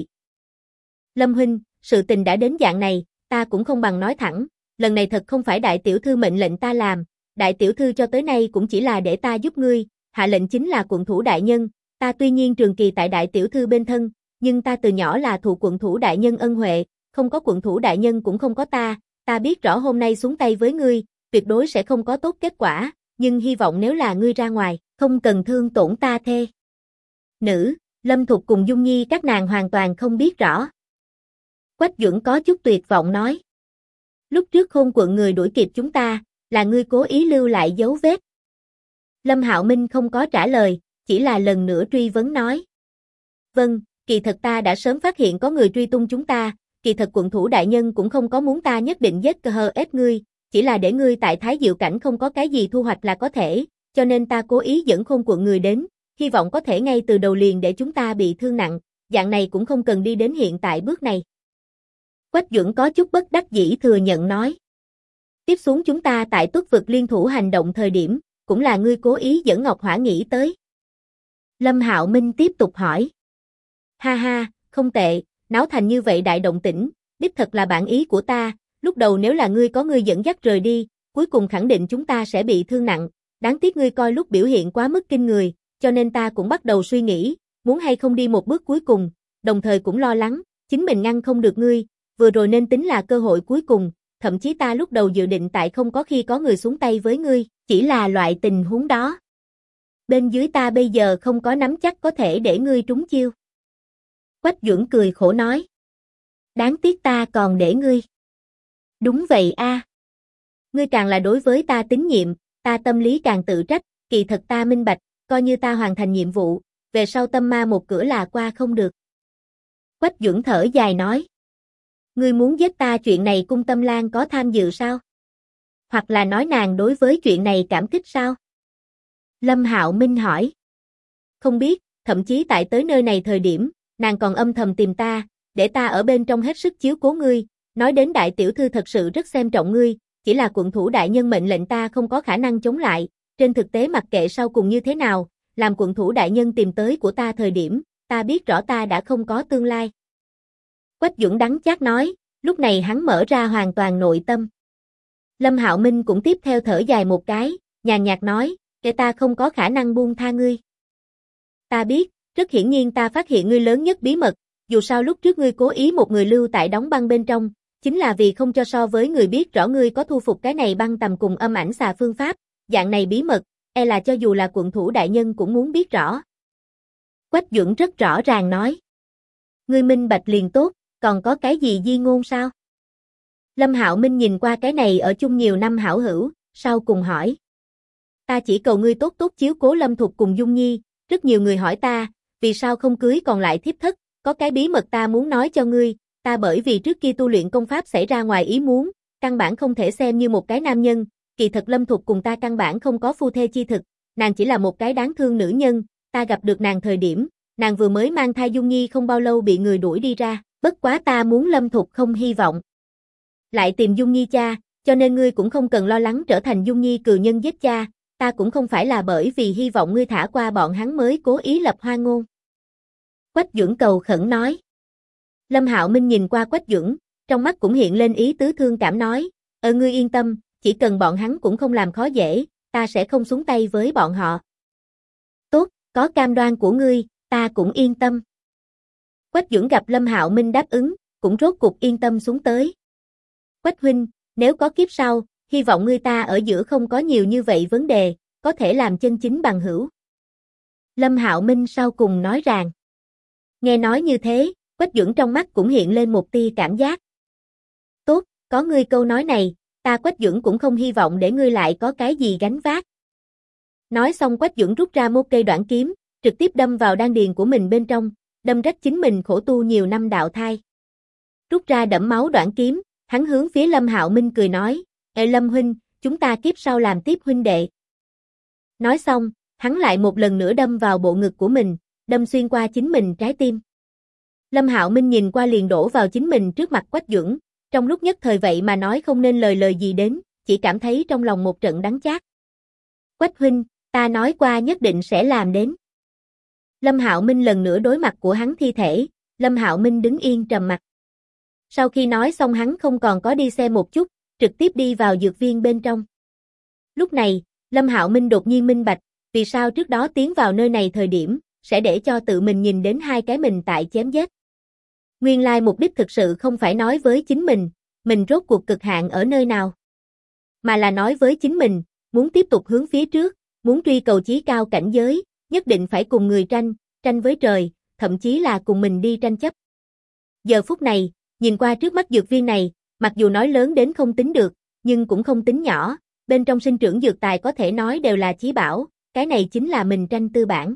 Lâm huynh, sự tình đã đến dạng này, ta cũng không bằng nói thẳng, lần này thật không phải đại tiểu thư mệnh lệnh ta làm, đại tiểu thư cho tới nay cũng chỉ là để ta giúp ngươi, hạ lệnh chính là quận thủ đại nhân, ta tuy nhiên trường kỳ tại đại tiểu thư bên thân, nhưng ta từ nhỏ là thụ quận thủ đại nhân ân huệ, không có quận thủ đại nhân cũng không có ta biết rõ hôm nay xuống tay với ngươi, tuyệt đối sẽ không có tốt kết quả, nhưng hy vọng nếu là ngươi ra ngoài, không cần thương tổn ta thê. Nữ, Lâm Thục cùng Dung Nhi các nàng hoàn toàn không biết rõ. Quách Duẩn có chút tuyệt vọng nói. Lúc trước Khôn quận người đuổi kịp chúng ta, là ngươi cố ý lưu lại dấu vết. Lâm Hạo Minh không có trả lời, chỉ là lần nữa truy vấn nói. Vâng, kỳ thật ta đã sớm phát hiện có người truy tung chúng ta, kỳ thật quận thủ đại nhân cũng không có muốn ta nhất định giết cơ hờ ép ngươi, chỉ là để ngươi tại Thái Diệu cảnh không có cái gì thu hoạch là có thể, cho nên ta cố ý dẫn Khôn quận người đến, hy vọng có thể ngay từ đầu liền để chúng ta bị thương nặng, dạng này cũng không cần đi đến hiện tại bước này. Quách Duẩn có chút bất đắc dĩ thừa nhận nói. Tiếp xuống chúng ta tại Tuất vực liên thủ hành động thời điểm, cũng là ngươi cố ý dẫn Ngọc Hỏa nghĩ tới. Lâm Hạo Minh tiếp tục hỏi. Ha ha, không tệ, náo thành như vậy đại động tĩnh, đích thật là bản ý của ta, lúc đầu nếu là ngươi có ngươi dẫn dắt rời đi, cuối cùng khẳng định chúng ta sẽ bị thương nặng, đáng tiếc ngươi coi lúc biểu hiện quá mức kinh người, cho nên ta cũng bắt đầu suy nghĩ, muốn hay không đi một bước cuối cùng, đồng thời cũng lo lắng, chính mình ngăn không được ngươi, vừa rồi nên tính là cơ hội cuối cùng, thậm chí ta lúc đầu dự định tại không có khi có người xuống tay với ngươi, chỉ là loại tình huống đó. Bên dưới ta bây giờ không có nắm chắc có thể để ngươi trúng chiêu. Quách Duẩn cười khổ nói. Đáng tiếc ta còn để ngươi. Đúng vậy a. Ngươi càng là đối với ta tín nhiệm, ta tâm lý càng tự trách, kỳ thật ta minh bạch, coi như ta hoàn thành nhiệm vụ, về sau tâm ma một cửa là qua không được. Quách Duẩn thở dài nói. Ngươi muốn giết ta chuyện này Cung Tâm Lan có tham dự sao? Hoặc là nói nàng đối với chuyện này cảm kích sao? Lâm Hạo Minh hỏi. Không biết, thậm chí tại tới nơi này thời điểm, nàng còn âm thầm tìm ta, để ta ở bên trong hết sức chiếu cố ngươi, nói đến đại tiểu thư thật sự rất xem trọng ngươi, chỉ là quận thủ đại nhân mệnh lệnh ta không có khả năng chống lại, trên thực tế mặc kệ sau cùng như thế nào, làm quận thủ đại nhân tìm tới của ta thời điểm, ta biết rõ ta đã không có tương lai. Quách Duẩn đắng chát nói, lúc này hắn mở ra hoàn toàn nội tâm. Lâm Hạo Minh cũng tiếp theo thở dài một cái, nhàn nhạt nói, để ta không có khả năng buông tha ngươi. Ta biết, rất hiển nhiên ta phát hiện ngươi lớn nhất bí mật, dù sao lúc trước ngươi cố ý một người lưu tại đóng băng bên trong, chính là vì không cho so với người biết rõ ngươi có thu phục cái này băng tầm cùng âm ảnh xà phương pháp, dạng này bí mật, e là cho dù là quận thủ đại nhân cũng muốn biết rõ. Quách Duẩn rất rõ ràng nói. Ngươi minh bạch liền tốt, còn có cái gì di ngôn sao? Lâm Hạo Minh nhìn qua cái này ở chung nhiều năm hảo hữu, sau cùng hỏi. Ta chỉ cầu ngươi tốt tốt chiếu cố Lâm Thục cùng Dung Nhi, rất nhiều người hỏi ta, vì sao không cưới còn lại thiếp thất, có cái bí mật ta muốn nói cho ngươi, ta bởi vì trước kia tu luyện công pháp xảy ra ngoài ý muốn, căn bản không thể xem như một cái nam nhân, kỳ thật Lâm Thục cùng ta căn bản không có phu thê chi thực, nàng chỉ là một cái đáng thương nữ nhân, ta gặp được nàng thời điểm, nàng vừa mới mang thai Dung Nhi không bao lâu bị người đuổi đi ra, bất quá ta muốn Lâm Thục không hy vọng lại tìm Dung Nhi cha, cho nên ngươi cũng không cần lo lắng trở thành Dung Nhi cừu nhân giết cha, ta cũng không phải là bởi vì hy vọng ngươi thả qua bọn hắn mới cố ý lập hoa ngôn. Quách Duẩn cầu khẩn nói. Lâm Hạo Minh nhìn qua Quách Duẩn, trong mắt cũng hiện lên ý tứ thương cảm nói, ngươi yên tâm, chỉ cần bọn hắn cũng không làm khó dễ, ta sẽ không xuống tay với bọn họ. Tốt, có cam đoan của ngươi, ta cũng yên tâm. Quách Duẩn gặp Lâm Hạo Minh đáp ứng, cũng rốt cục yên tâm xuống tới. Quách huynh, nếu có kiếp sau, hy vọng ngươi ta ở giữa không có nhiều như vậy vấn đề, có thể làm chân chính bằng hữu. Lâm Hạo Minh sau cùng nói rằng. Nghe nói như thế, Quách Duẩn trong mắt cũng hiện lên một tia cảm giác. Tốt, có ngươi câu nói này, ta Quách Duẩn cũng không hy vọng để ngươi lại có cái gì gánh vác. Nói xong Quách Duẩn rút ra một cây đoạn kiếm, trực tiếp đâm vào đan điền của mình bên trong, đâm rách chính mình khổ tu nhiều năm đạo thai. Rút ra đẫm máu đoạn kiếm, hắn hướng phía Lâm Hạo Minh cười nói, Lâm huynh, chúng ta kiếp sau làm tiếp huynh đệ. Nói xong, hắn lại một lần nữa đâm vào bộ ngực của mình, đâm xuyên qua chính mình trái tim. Lâm Hạo Minh nhìn qua liền đổ vào chính mình trước mặt Quách Duẩn, trong lúc nhất thời vậy mà nói không nên lời gì đến, chỉ cảm thấy trong lòng một trận đắng chát. Quách huynh, ta nói qua nhất định sẽ làm đến. Lâm Hạo Minh lần nữa đối mặt của hắn thi thể, Lâm Hạo Minh đứng yên trầm mặc. Sau khi nói xong hắn không còn có đi xe một chút, trực tiếp đi vào dược viên bên trong. Lúc này, Lâm Hạo Minh đột nhiên minh bạch, vì sao trước đó tiến vào nơi này thời điểm, sẽ để cho tự mình nhìn đến hai cái mình tại chém giết. Nguyên lai mục đích thực sự không phải nói với chính mình rốt cuộc cực hạn ở nơi nào. Mà là nói với chính mình, muốn tiếp tục hướng phía trước, muốn truy cầu chí cao cảnh giới, nhất định phải cùng người tranh với trời, thậm chí là cùng mình đi tranh chấp. Giờ phút này, nhìn qua trước mắt dược viên này, mặc dù nói lớn đến không tính được, nhưng cũng không tính nhỏ, bên trong sinh trưởng dược tài có thể nói đều là chí bảo, cái này chính là mình tranh tư bản.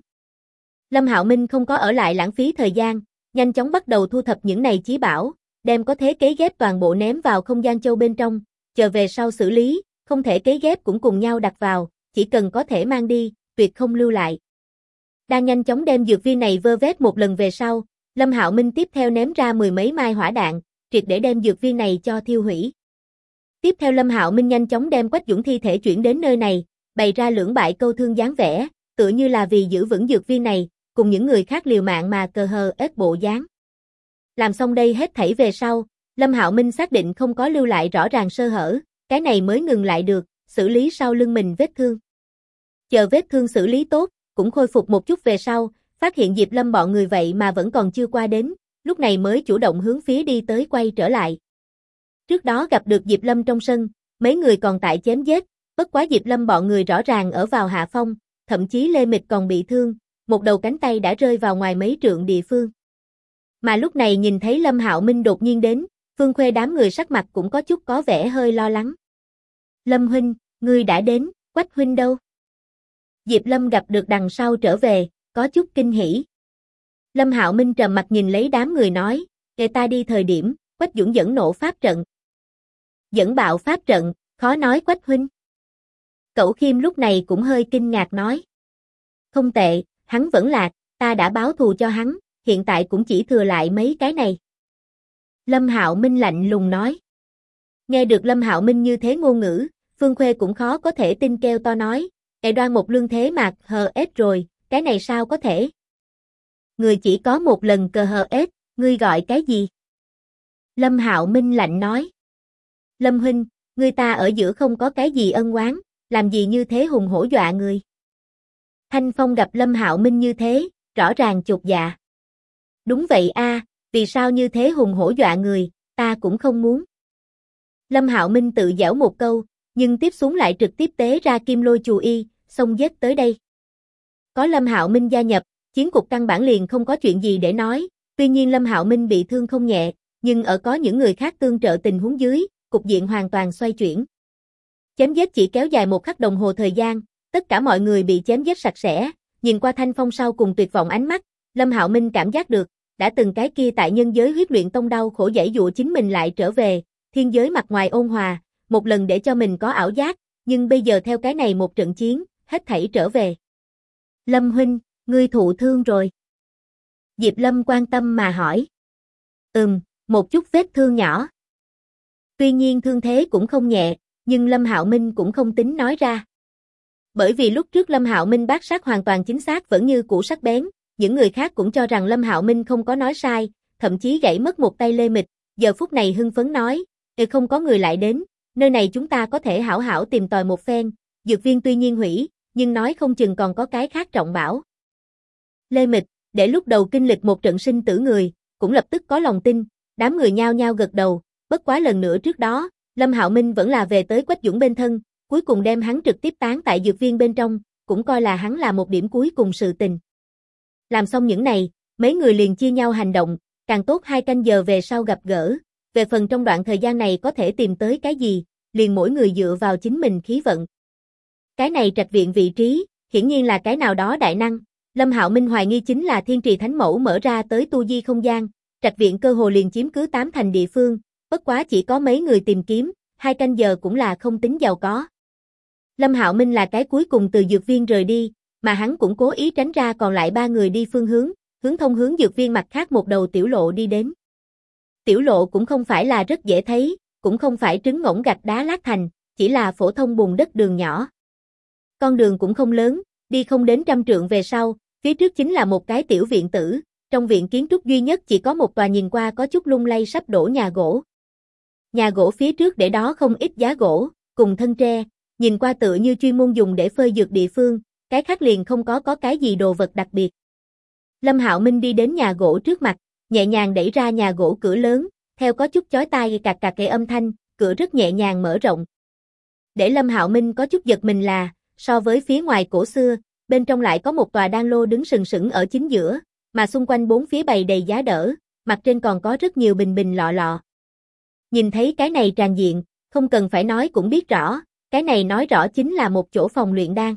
Lâm Hạo Minh không có ở lại lãng phí thời gian, nhanh chóng bắt đầu thu thập những này chí bảo, đem có thể cấy ghép toàn bộ ném vào không gian châu bên trong, chờ về sau xử lý, không thể cấy ghép cũng cùng nhau đặt vào, chỉ cần có thể mang đi, tuyệt không lưu lại. Đang nhanh chóng đem dược viên này vơ vét một lần về sau, Lâm Hạo Minh tiếp theo ném ra mười mấy mai hỏa đạn, triệt để đem dược viên này cho thiêu hủy. Tiếp theo Lâm Hạo Minh nhanh chóng đem Quách Duẩn thi thể chuyển đến nơi này, bày ra lưỡng bại câu thương dáng vẻ, tựa như là vì giữ vững dược viên này, cùng những người khác liều mạng mà cờ hờ ết bộ dáng. Làm xong đây hết thảy về sau, Lâm Hạo Minh xác định không có lưu lại rõ ràng sơ hở, cái này mới ngừng lại được, xử lý sau lưng mình vết thương. Chờ vết thương xử lý tốt, cũng khôi phục một chút về sau, phát hiện Diệp Lâm bọn người vậy mà vẫn còn chưa qua đến, lúc này mới chủ động hướng phía đi tới quay trở lại. Trước đó gặp được Diệp Lâm trong sân, mấy người còn tại chém giết, bất quá Diệp Lâm bọn người rõ ràng ở vào hạ phong, thậm chí Lê Mịch còn bị thương, một đầu cánh tay đã rơi vào ngoài mấy trượng địa phương. Mà lúc này nhìn thấy Lâm Hạo Minh đột nhiên đến, Phương Khuê đám người sắc mặt cũng có chút có vẻ hơi lo lắng. Lâm huynh, ngươi đã đến, Quách huynh đâu? Diệp Lâm gặp được đằng sau trở về, có chút kinh hỉ. Lâm Hạo Minh trầm mặt nhìn lấy đám người nói, để ta đi thời điểm, Quách Duẩn dẫn nổ pháp trận. Dẫn bạo pháp trận, khó nói Quách huynh. Cẩu Khiêm lúc này cũng hơi kinh ngạc nói. Không tệ, hắn vẫn lạc, ta đã báo thù cho hắn, hiện tại cũng chỉ thừa lại mấy cái này. Lâm Hạo Minh lạnh lùng nói. Nghe được Lâm Hạo Minh như thế ngôn ngữ, Phương Khuê cũng khó có thể tin, kêu to nói, đoan một lương thế mạc HS rồi, cái này sao có thể? Người chỉ có một lần cờ HS, ngươi gọi cái gì? Lâm Hạo Minh lạnh nói. Lâm huynh, ngươi ta ở giữa không có cái gì ân oán, làm gì như thế hùng hổ dọa người? Thanh Phong gặp Lâm Hạo Minh như thế, rõ ràng chột dạ. Đúng vậy a, vì sao như thế hùng hổ dọa người, ta cũng không muốn. Lâm Hạo Minh tự giễu một câu, nhưng tiếp xuống lại trực tiếp tế ra kim lôi chù y, xông giết tới đây. Có Lâm Hạo Minh gia nhập, chiến cục căn bản liền không có chuyện gì để nói, tuy nhiên Lâm Hạo Minh bị thương không nhẹ, nhưng ở có những người khác tương trợ tình huống dưới, cục diện hoàn toàn xoay chuyển. Chém giết chỉ kéo dài 1 khắc đồng hồ thời gian, tất cả mọi người bị chém giết sạch sẽ, nhìn qua Thanh Phong sau cùng tuyệt vọng ánh mắt, Lâm Hạo Minh cảm giác được, đã từng cái kia tại nhân giới huyết luyện tông đau khổ giãy dụa chính mình lại trở về, thiên giới mặt ngoài ôn hòa, một lần để cho mình có ảo giác, nhưng bây giờ theo cái này một trận chiến, hết thảy trở về. Lâm huynh, ngươi thụ thương rồi. Diệp Lâm quan tâm mà hỏi. Một chút vết thương nhỏ. Tuy nhiên thương thế cũng không nhẹ, nhưng Lâm Hạo Minh cũng không tính nói ra. Bởi vì lúc trước Lâm Hạo Minh bác sát hoàn toàn chính xác vẫn như cũ sắc bén, những người khác cũng cho rằng Lâm Hạo Minh không có nói sai, thậm chí gãy mất một tay Lê Mịch, giờ phút này hưng phấn nói, không có người lại đến, nơi này chúng ta có thể hảo hảo tìm tòi một phen, dược viên tuy nhiên hủy, nhưng nói không chừng còn có cái khác trọng bảo. Lê Mịch, để lúc đầu kinh lịch một trận sinh tử người, cũng lập tức có lòng tin, đám người nhao nhao gật đầu, bất quá lần nữa trước đó, Lâm Hạo Minh vẫn là về tới Quách Dũng bên thân, cuối cùng đem hắn trực tiếp tán tại dược viên bên trong, cũng coi là hắn là một điểm cuối cùng sự tình. Làm xong những này, mấy người liền chia nhau hành động, càng tốt 2 canh giờ về sau gặp gỡ, về phần trong đoạn thời gian này có thể tìm tới cái gì, liền mỗi người dựa vào chính mình khí vận. Cái này trạch viện vị trí, hiển nhiên là cái nào đó đại năng, Lâm Hạo Minh hoài nghi chính là Thiên Trì Thánh Mẫu mở ra tới tu di không gian, trạch viện cơ hồ liền chiếm cứ 8 thành địa phương, bất quá chỉ có mấy người tìm kiếm, 2 canh giờ cũng là không tính giàu có. Lâm Hạo Minh là cái cuối cùng từ dược viên rời đi, mà hắn cũng cố ý tránh ra còn lại 3 người đi phương hướng, thông hướng dược viên mặt khác một đầu tiểu lộ đi đến. Tiểu lộ cũng không phải là rất dễ thấy, cũng không phải trứng ngỗng gạch đá lát thành, chỉ là phổ thông bùn đất đường nhỏ. Con đường cũng không lớn, đi không đến 100 trượng về sau, phía trước chính là một cái tiểu viện tử, trong viện kiến trúc duy nhất chỉ có một tòa nhìn qua có chút lung lay sắp đổ nhà gỗ. Nhà gỗ phía trước để đó không ít giá gỗ, cùng thân tre, nhìn qua tựa như chuyên môn dùng để phơi dược địa phương, cái khác liền không có cái gì đồ vật đặc biệt. Lâm Hạo Minh đi đến nhà gỗ trước mặt, nhẹ nhàng đẩy ra nhà gỗ cửa lớn, theo có chút chói tai cạc cạc kệ âm thanh, cửa rất nhẹ nhàng mở rộng. Để Lâm Hạo Minh có chút giật mình là, so với phía ngoài cổ xưa, bên trong lại có một tòa đan lô đứng sừng sững ở chính giữa, mà xung quanh 4 phía bày đầy giá đỡ, mặt trên còn có rất nhiều bình bình lọ lọ. Nhìn thấy cái này tràn diện, không cần phải nói cũng biết rõ, cái này nói rõ chính là một chỗ phòng luyện đan.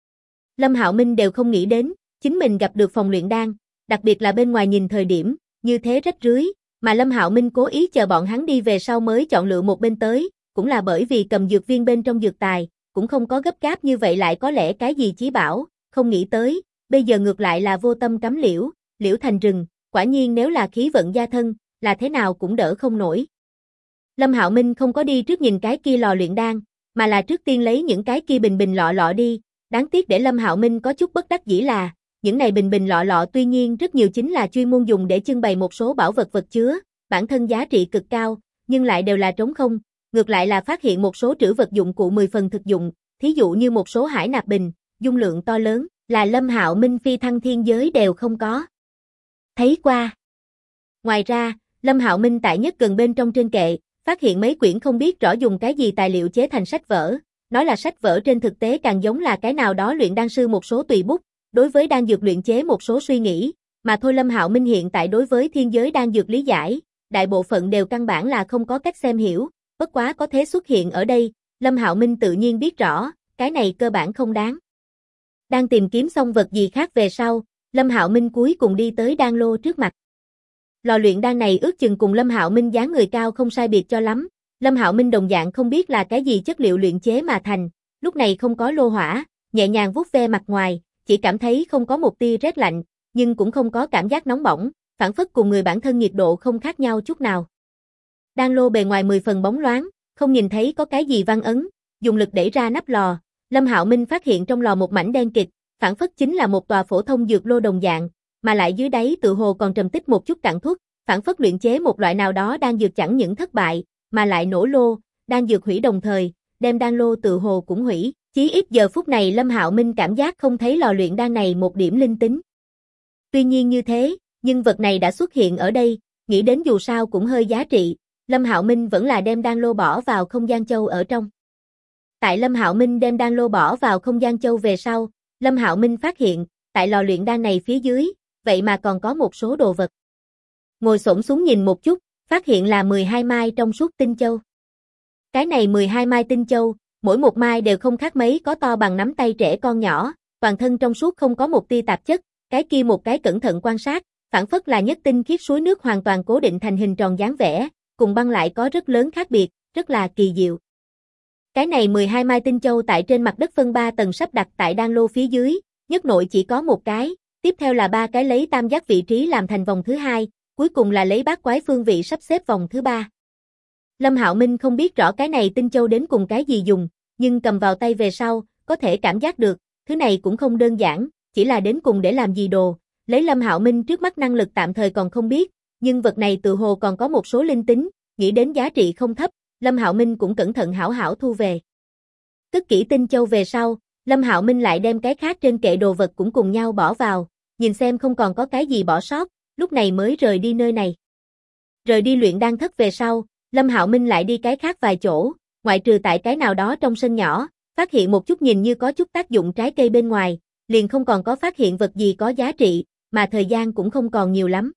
Lâm Hạo Minh đều không nghĩ đến, chính mình gặp được phòng luyện đan, đặc biệt là bên ngoài nhìn thời điểm, như thế rách rưới, mà Lâm Hạo Minh cố ý chờ bọn hắn đi về sau mới chọn lựa một bên tới, cũng là bởi vì cầm dược viên bên trong dược tài, cũng không có gấp gáp như vậy lại có lẽ cái gì chí bảo, không nghĩ tới, bây giờ ngược lại là vô tâm cắm liễu, liễu thành rừng, quả nhiên nếu là khí vận gia thân, là thế nào cũng đỡ không nổi. Lâm Hạo Minh không có đi trước nhìn cái kia lò luyện đan, mà là trước tiên lấy những cái kia bình bình lọ lọ đi, đáng tiếc để Lâm Hạo Minh có chút bất đắc dĩ là, những này bình bình lọ lọ tuy nhiên rất nhiều chính là chuyên môn dùng để trưng bày một số bảo vật vật chứa, bản thân giá trị cực cao, nhưng lại đều là trống không, ngược lại là phát hiện một số trữ vật dụng cụ 10 phần thực dụng, thí dụ như một số hải nạp bình, dung lượng to lớn, là Lâm Hạo Minh phi thăng thiên giới đều không có. Thấy qua. Ngoài ra, Lâm Hạo Minh tại nhất gần bên trong trên kệ, phát hiện mấy quyển không biết rõ dùng cái gì tài liệu chế thành sách vở, nói là sách vở trên thực tế càng giống là cái nào đó luyện đan sư một số tùy bút, đối với đan dược luyện chế một số suy nghĩ, mà thôi Lâm Hạo Minh hiện tại đối với thiên giới đan dược lý giải, đại bộ phận đều căn bản là không có cách xem hiểu, bất quá có thế xuất hiện ở đây, Lâm Hạo Minh tự nhiên biết rõ, cái này cơ bản không đáng. Đang tìm kiếm xong vật gì khác về sau, Lâm Hạo Minh cuối cùng đi tới đan lô trước mặt. Lò luyện đan này ước chừng cùng Lâm Hạo Minh dáng người cao không sai biệt cho lắm, Lâm Hạo Minh đồng dạng không biết là cái gì chất liệu luyện chế mà thành, lúc này không có lô hỏa, nhẹ nhàng vuốt ve mặt ngoài, chỉ cảm thấy không có một tia rét lạnh, nhưng cũng không có cảm giác nóng bỏng, phản phất cùng người bản thân nhiệt độ không khác nhau chút nào. Đan lô bề ngoài 10 phần bóng loáng, không nhìn thấy có cái gì văn ấn, dùng lực đẩy ra nắp lò, Lâm Hạo Minh phát hiện trong lò một mảnh đen kịt, phản phất chính là một tòa phổ thông dược lô đồng dạng, mà lại dưới đáy tự hồ còn trầm tích một chút cặn thuốc, phản phất luyện chế một loại nào đó đan dược chẳng những thất bại, mà lại nổ lô, đan dược hủy đồng thời, đem đan lô tự hồ cũng hủy. Chí ít giờ phút này Lâm Hạo Minh cảm giác không thấy lò luyện đan này một điểm linh tính. Tuy nhiên như thế, nhưng vật này đã xuất hiện ở đây, nghĩ đến dù sao cũng hơi giá trị, Lâm Hạo Minh vẫn là đem đan lô bỏ vào không gian châu ở trong. Tại Lâm Hạo Minh đem đan lô bỏ vào không gian châu về sau, Lâm Hạo Minh phát hiện, tại lò luyện đan này phía dưới, vậy mà còn có một số đồ vật. Ngồi xổm xuống nhìn một chút, phát hiện là 12 mai trong suốt tinh châu. Cái này 12 mai tinh châu, mỗi một mai đều không khác mấy có to bằng nắm tay trẻ con nhỏ, toàn thân trong suốt không có một tia tạp chất, cái kia một cái cẩn thận quan sát, phản phất là nhất tinh khiết suối nước hoàn toàn cố định thành hình tròn dáng vẻ, cùng băng lại có rất lớn khác biệt, rất là kỳ diệu. Cái này 12 mai tinh châu tại trên mặt đất phân 3 tầng sắp đặt tại đan lô phía dưới, nhất nội chỉ có một cái, tiếp theo là 3 cái lấy tam giác vị trí làm thành vòng thứ hai, cuối cùng là lấy bát quái phương vị sắp xếp vòng thứ ba. Lâm Hạo Minh không biết rõ cái này tinh châu đến cùng cái gì dùng, nhưng cầm vào tay về sau, có thể cảm giác được, thứ này cũng không đơn giản, chỉ là đến cùng để làm gì đồ, lấy Lâm Hạo Minh trước mắt năng lực tạm thời còn không biết, nhưng vật này tự hồ còn có một số linh tính, nghĩ đến giá trị không thấp, Lâm Hạo Minh cũng cẩn thận hảo hảo thu về. Cất kỹ tinh châu về sau, Lâm Hạo Minh lại đem cái khác trên kệ đồ vật cũng cùng nhau bỏ vào, nhìn xem không còn có cái gì bỏ sót, lúc này mới rời đi nơi này. Rời đi luyện đan thất về sau, Lâm Hạo Minh lại đi cái khác vài chỗ, ngoại trừ tại cái nào đó trong sân nhỏ, phát hiện một chút nhìn như có chút tác dụng trái cây bên ngoài, liền không còn có phát hiện vật gì có giá trị, mà thời gian cũng không còn nhiều lắm.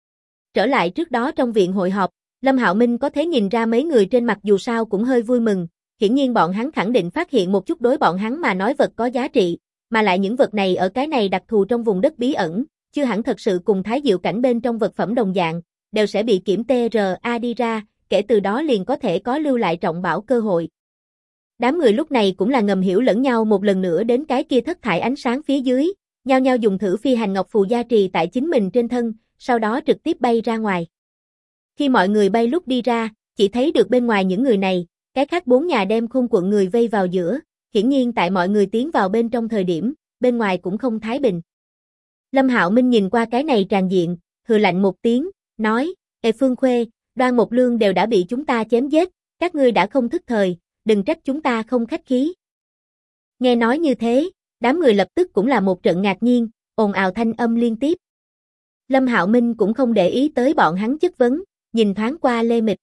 Trở lại trước đó trong viện hội họp, Lâm Hạo Minh có thể nhìn ra mấy người trên mặt dù sao cũng hơi vui mừng, hiển nhiên bọn hắn khẳng định phát hiện một chút đối bọn hắn mà nói vật có giá trị, mà lại những vật này ở cái này đặc thù trong vùng đất bí ẩn, chưa hẳn thật sự cùng thái diệu cảnh bên trong vật phẩm đồng dạng, đều sẽ bị kiểm TRA đi ra, kể từ đó liền có thể có lưu lại trọng bảo cơ hội. Đám người lúc này cũng là ngầm hiểu lẫn nhau một lần nữa đến cái kia thất thải ánh sáng phía dưới, nhao nhao dùng thử phi hành ngọc phù gia trì tại chính mình trên thân, sau đó trực tiếp bay ra ngoài. Khi mọi người bay lúc đi ra, chỉ thấy được bên ngoài những người này, cái khác 4 nhà đem khung quận người vây vào giữa, hiển nhiên tại mọi người tiến vào bên trong thời điểm, bên ngoài cũng không thái bình. Lâm Hạo Minh nhìn qua cái này tràn diện, hừ lạnh một tiếng, nói, Ê Phương Khuê, Đoan Mộc Lương đều đã bị chúng ta chém giết, các ngươi đã không thức thời, đừng trách chúng ta không khách khí. Nghe nói như thế, đám người lập tức cũng là một trận ngạc nhiên, ồn ào thanh âm liên tiếp. Lâm Hạo Minh cũng không để ý tới bọn hắn chất vấn, nhìn thoáng qua Lê Mịch.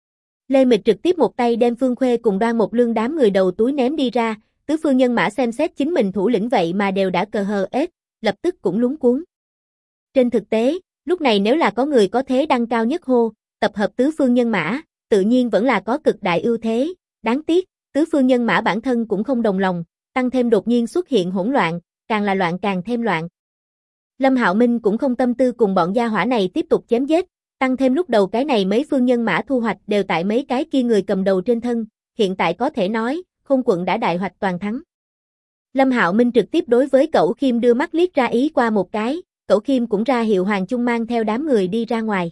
Lê Mịch trực tiếp một tay đem Phương Khuê cùng Đoan Mộc Lương đám người đầu túi ném đi ra, tứ phương nhân mã xem xét chính mình thủ lĩnh vậy mà đều đã cờ hờ ết, lập tức cũng luống cuống. Trên thực tế, lúc này nếu là có người có thế đăng cao nhất hô, tập hợp tứ phương nhân mã, tự nhiên vẫn là có cực đại ưu thế, đáng tiếc, tứ phương nhân mã bản thân cũng không đồng lòng, tăng thêm đột nhiên xuất hiện hỗn loạn, càng là loạn càng thêm loạn. Lâm Hạo Minh cũng không tâm tư cùng bọn gia hỏa này tiếp tục chém giết, tăng thêm lúc đầu cái này mấy phương nhân mã thu hoạch đều tại mấy cái kia người cầm đầu trên thân, hiện tại có thể nói, Khôn quận đã đại hoạch toàn thắng. Lâm Hạo Minh trực tiếp đối với Cẩu Khiêm đưa mắt liếc ra ý qua một cái, Cẩu Khiêm cũng ra hiệu Hoàng Chung mang theo đám người đi ra ngoài.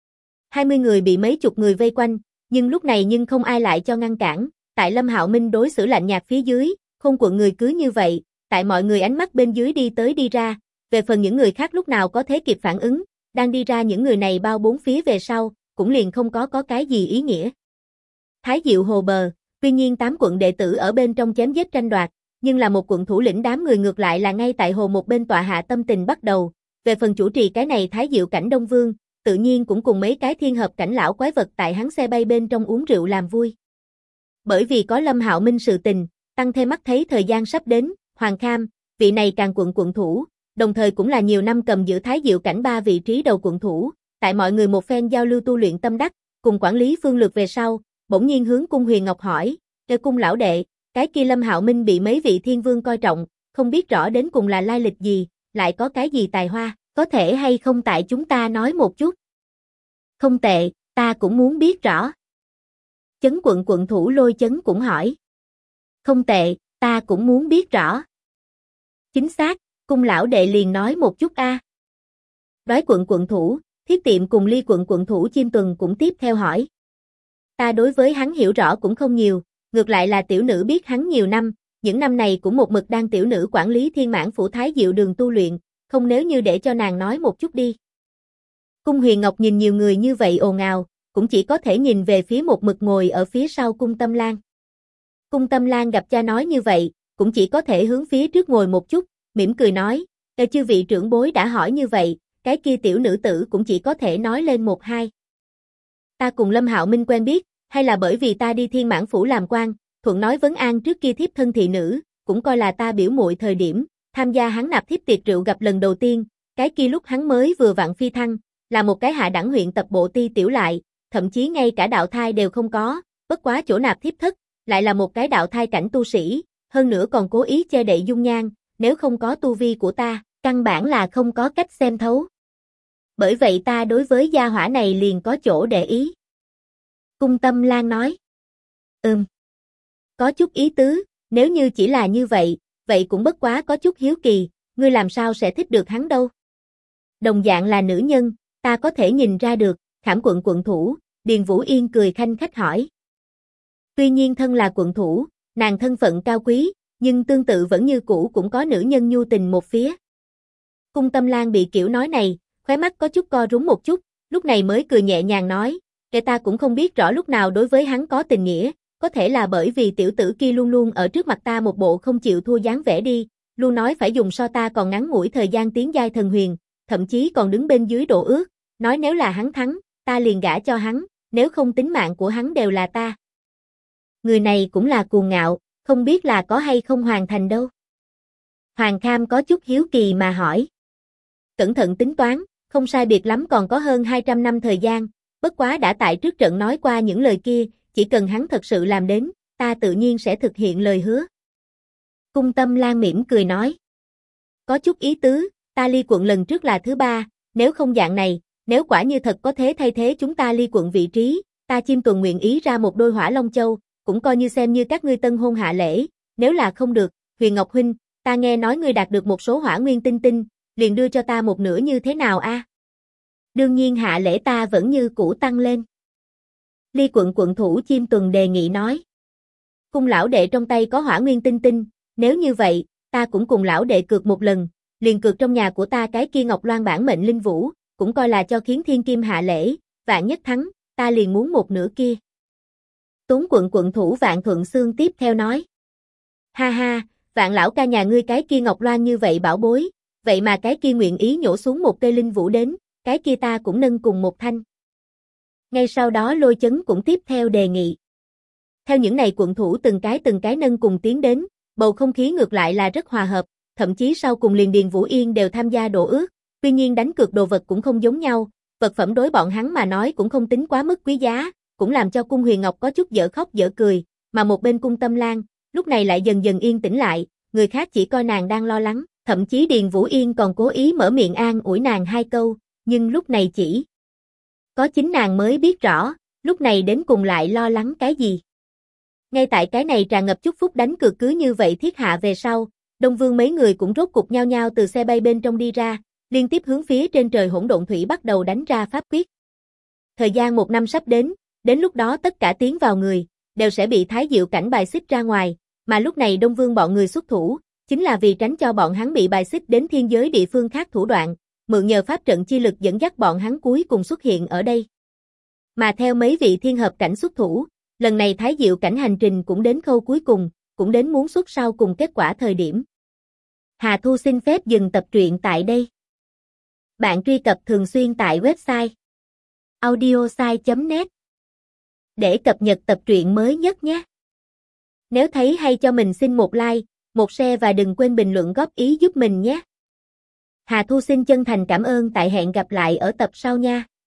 20 người bị mấy chục người vây quanh, nhưng lúc này không ai lại cho ngăn cản, tại Lâm Hạo Minh đối xử lạnh nhạt phía dưới, Khôn quận người cứ như vậy, tại mọi người ánh mắt bên dưới đi tới đi ra, về phần những người khác lúc nào có thế kịp phản ứng, đang đi ra những người này bao bốn phía về sau, cũng liền không có cái gì ý nghĩa. Thái Diệu hồ bờ, tuy nhiên 8 quận đệ tử ở bên trong chém giết tranh đoạt, nhưng là một quận thủ lĩnh đám người ngược lại là ngay tại hồ một bên tọa hạ tâm tình bắt đầu, về phần chủ trì cái này Thái Diệu cảnh Đông Vương, tự nhiên cũng cùng mấy cái thiên hợp cảnh lão quái vật tại hắn xe bay bên trong uống rượu làm vui. Bởi vì có Lâm Hạo Minh sự tình, tăng thêm mắt thấy thời gian sắp đến, Hoàng Kham, vị này càng quận quận thủ, đồng thời cũng là nhiều năm cầm giữ Thái Diệu cảnh 3 vị trí đầu quận thủ, tại mọi người một phen giao lưu tu luyện tâm đắc, cùng quản lý phương lược về sau, bỗng nhiên hướng Cung Huyền Ngọc hỏi, "Ê Cung lão đệ, cái kia Lâm Hạo Minh bị mấy vị thiên vương coi trọng, không biết rõ đến cùng là lai lịch gì, lại có cái gì tài hoa, có thể hay không tại chúng ta nói một chút?" "Không tệ, ta cũng muốn biết rõ." Chấn quận quận thủ Lôi Chấn cũng hỏi. "Không tệ, ta cũng muốn biết rõ." "Chính xác, Cung lão đệ liền nói một chút a." Đoái quận quận thủ, Thiết Tiệm cùng Ly quận quận thủ Chim Tuần cũng tiếp theo hỏi. Ta đối với hắn hiểu rõ cũng không nhiều, ngược lại là tiểu nữ biết hắn nhiều năm, những năm này cũng một mực đang tiểu nữ quản lý Thiên Mãn Phủ Thái Diệu Đường tu luyện, không nếu như để cho nàng nói một chút đi. Cung Huyền Ngọc nhìn nhiều người như vậy ồn ào, cũng chỉ có thể nhìn về phía một mực ngồi ở phía sau Cung Tâm Lan. Cung Tâm Lan gặp cha nói như vậy, cũng chỉ có thể hướng phía trước ngồi một chút, mỉm cười nói, chư vị trưởng bối đã hỏi như vậy, cái kia tiểu nữ tử cũng chỉ có thể nói lên một hai. Ta cùng Lâm Hạo Minh quen biết, hay là bởi vì ta đi Thiên Mãn Phủ làm quan, thuận nói vấn an trước kia thiếp thân thị nữ, cũng coi là ta biểu muội thời điểm, tham gia hắn nạp thiếp tiệc rượu gặp lần đầu tiên, cái kia lúc hắn mới vừa vặn phi thăng, là một cái hạ đẳng huyện tập bộ ti tiểu lại, thậm chí ngay cả đạo thai đều không có, bất quá chỗ nạp thiếp thất, lại là một cái đạo thai cảnh tu sĩ, hơn nữa còn cố ý che đậy dung nhan, nếu không có tu vi của ta, căn bản là không có cách xem thấu. Bởi vậy ta đối với gia hỏa này liền có chỗ để ý. Cung Tâm Lan nói. Có chút ý tứ, nếu như chỉ là như vậy, vậy cũng bất quá có chút hiếu kỳ, ngươi làm sao sẽ thích được hắn đâu. Đồng dạng là nữ nhân, ta có thể nhìn ra được, Khảm quận quận thủ, Điền Vũ Yên cười khanh khách hỏi. Tuy nhiên thân là quận thủ, nàng thân phận cao quý, nhưng tương tự vẫn như cũ cũng có nữ nhân nhu tình một phía. Cung Tâm Lan bị kiểu nói này, khóe mắt có chút co rúm một chút, lúc này mới cười nhẹ nhàng nói, kẻ ta cũng không biết rõ lúc nào đối với hắn có tình nghĩa, có thể là bởi vì tiểu tử kia luôn luôn ở trước mặt ta một bộ không chịu thua dáng vẻ đi, luôn nói phải dùng so ta còn ngắn ngủi thời gian tiến giai thần huyền, thậm chí còn đứng bên dưới độ ước, nói nếu là hắn thắng, ta liền gả cho hắn, nếu không tính mạng của hắn đều là ta. Người này cũng là cuồng ngạo, không biết là có hay không hoàn thành đâu. Hoàng Kham có chút hiếu kỳ mà hỏi. Cẩn thận tính toán, không sai biệt lắm còn có hơn 200 năm thời gian, bất quá đã tại trước trận nói qua những lời kia, chỉ cần hắn thật sự làm đến, ta tự nhiên sẽ thực hiện lời hứa. Cung Tâm Lan mỉm cười nói. Có chút ý tứ, ta ly quận lần trước là thứ 3, nếu không dạng này, nếu quả như thật có thế thay thế chúng ta ly quận vị trí, ta Chim Tuần nguyện ý ra một đôi Hỏa Long Châu, cũng coi như xem như các ngươi tân hôn hạ lễ, nếu là không được, Huyền Ngọc huynh, ta nghe nói ngươi đạt được một số hỏa nguyên tinh tinh, liền đưa cho ta một nửa như thế nào a? Đương nhiên hạ lễ ta vẫn như cũ tăng lên. Ly quận quận thủ Chim Tuần đề nghị nói. Cung lão đệ trong tay có hỏa nguyên tinh tinh, nếu như vậy, ta cũng cùng lão đệ cược một lần, liền cược trong nhà của ta cái kia Ngọc Loan bản mệnh linh vũ, cũng coi là cho khiến thiên kim hạ lễ, vạn nhất thắng, ta liền muốn một nửa kia. Tốn quận quận thủ Vạn Thuận Xương tiếp theo nói. Ha ha, Vạn lão ca nhà ngươi cái kia Ngọc Loan như vậy bảo bối, vậy mà cái kia nguyện ý nhổ xuống một cây linh vũ đến, cái kia ta cũng nâng cùng một thanh. Ngay sau đó Lôi Chấn cũng tiếp theo đề nghị. Theo những này quận thủ từng cái nâng cùng tiến đến, bầu không khí ngược lại là rất hòa hợp, thậm chí sau cùng liền Điền Vũ Yên đều tham gia đổ ước, tuy nhiên đánh cược đồ vật cũng không giống nhau, vật phẩm đối bọn hắn mà nói cũng không tính quá mức quý giá, cũng làm cho Cung Huyền Ngọc có chút dở khóc dở cười, mà một bên Cung Tâm Lan, lúc này lại dần dần yên tĩnh lại, người khác chỉ coi nàng đang lo lắng, thậm chí Điền Vũ Yên còn cố ý mở miệng an ủi nàng 2 câu, nhưng lúc này chỉ có chính nàng mới biết rõ, lúc này đến cùng lại lo lắng cái gì. Ngay tại cái này tràn ngập chúc phúc đánh cược cứ như vậy thiết hạ về sau, Đông Vương mấy người cũng rốt cục nhao nhao từ xe bay bên trong đi ra, liên tiếp hướng phía trên trời hỗn độn thủy bắt đầu đánh ra pháp quyết. Thời gian 1 năm sắp đến lúc đó tất cả tiến vào người, đều sẽ bị Thái Diệu cảnh bài xích ra ngoài, mà lúc này Đông Vương bọn người xuất thủ, chính là vì tránh cho bọn hắn bị bài xích đến thiên giới địa phương khác thủ đoạn, mượn nhờ pháp trận chi lực dẫn dắt bọn hắn cuối cùng xuất hiện ở đây. Mà theo mấy vị thiên hợp cảnh xuất thủ, lần này Thái Diệu cảnh hành trình cũng đến khâu cuối cùng, cũng đến muốn xuất sau cùng kết quả thời điểm. Hà Thu xin phép dừng tập truyện tại đây. Bạn truy cập thường xuyên tại website audiosai.net để cập nhật tập truyện mới nhất nhé. Nếu thấy hay cho mình xin một like, một share và đừng quên bình luận góp ý giúp mình nhé. Hà Thu xin chân thành cảm ơn, tại hẹn gặp lại ở tập sau nha.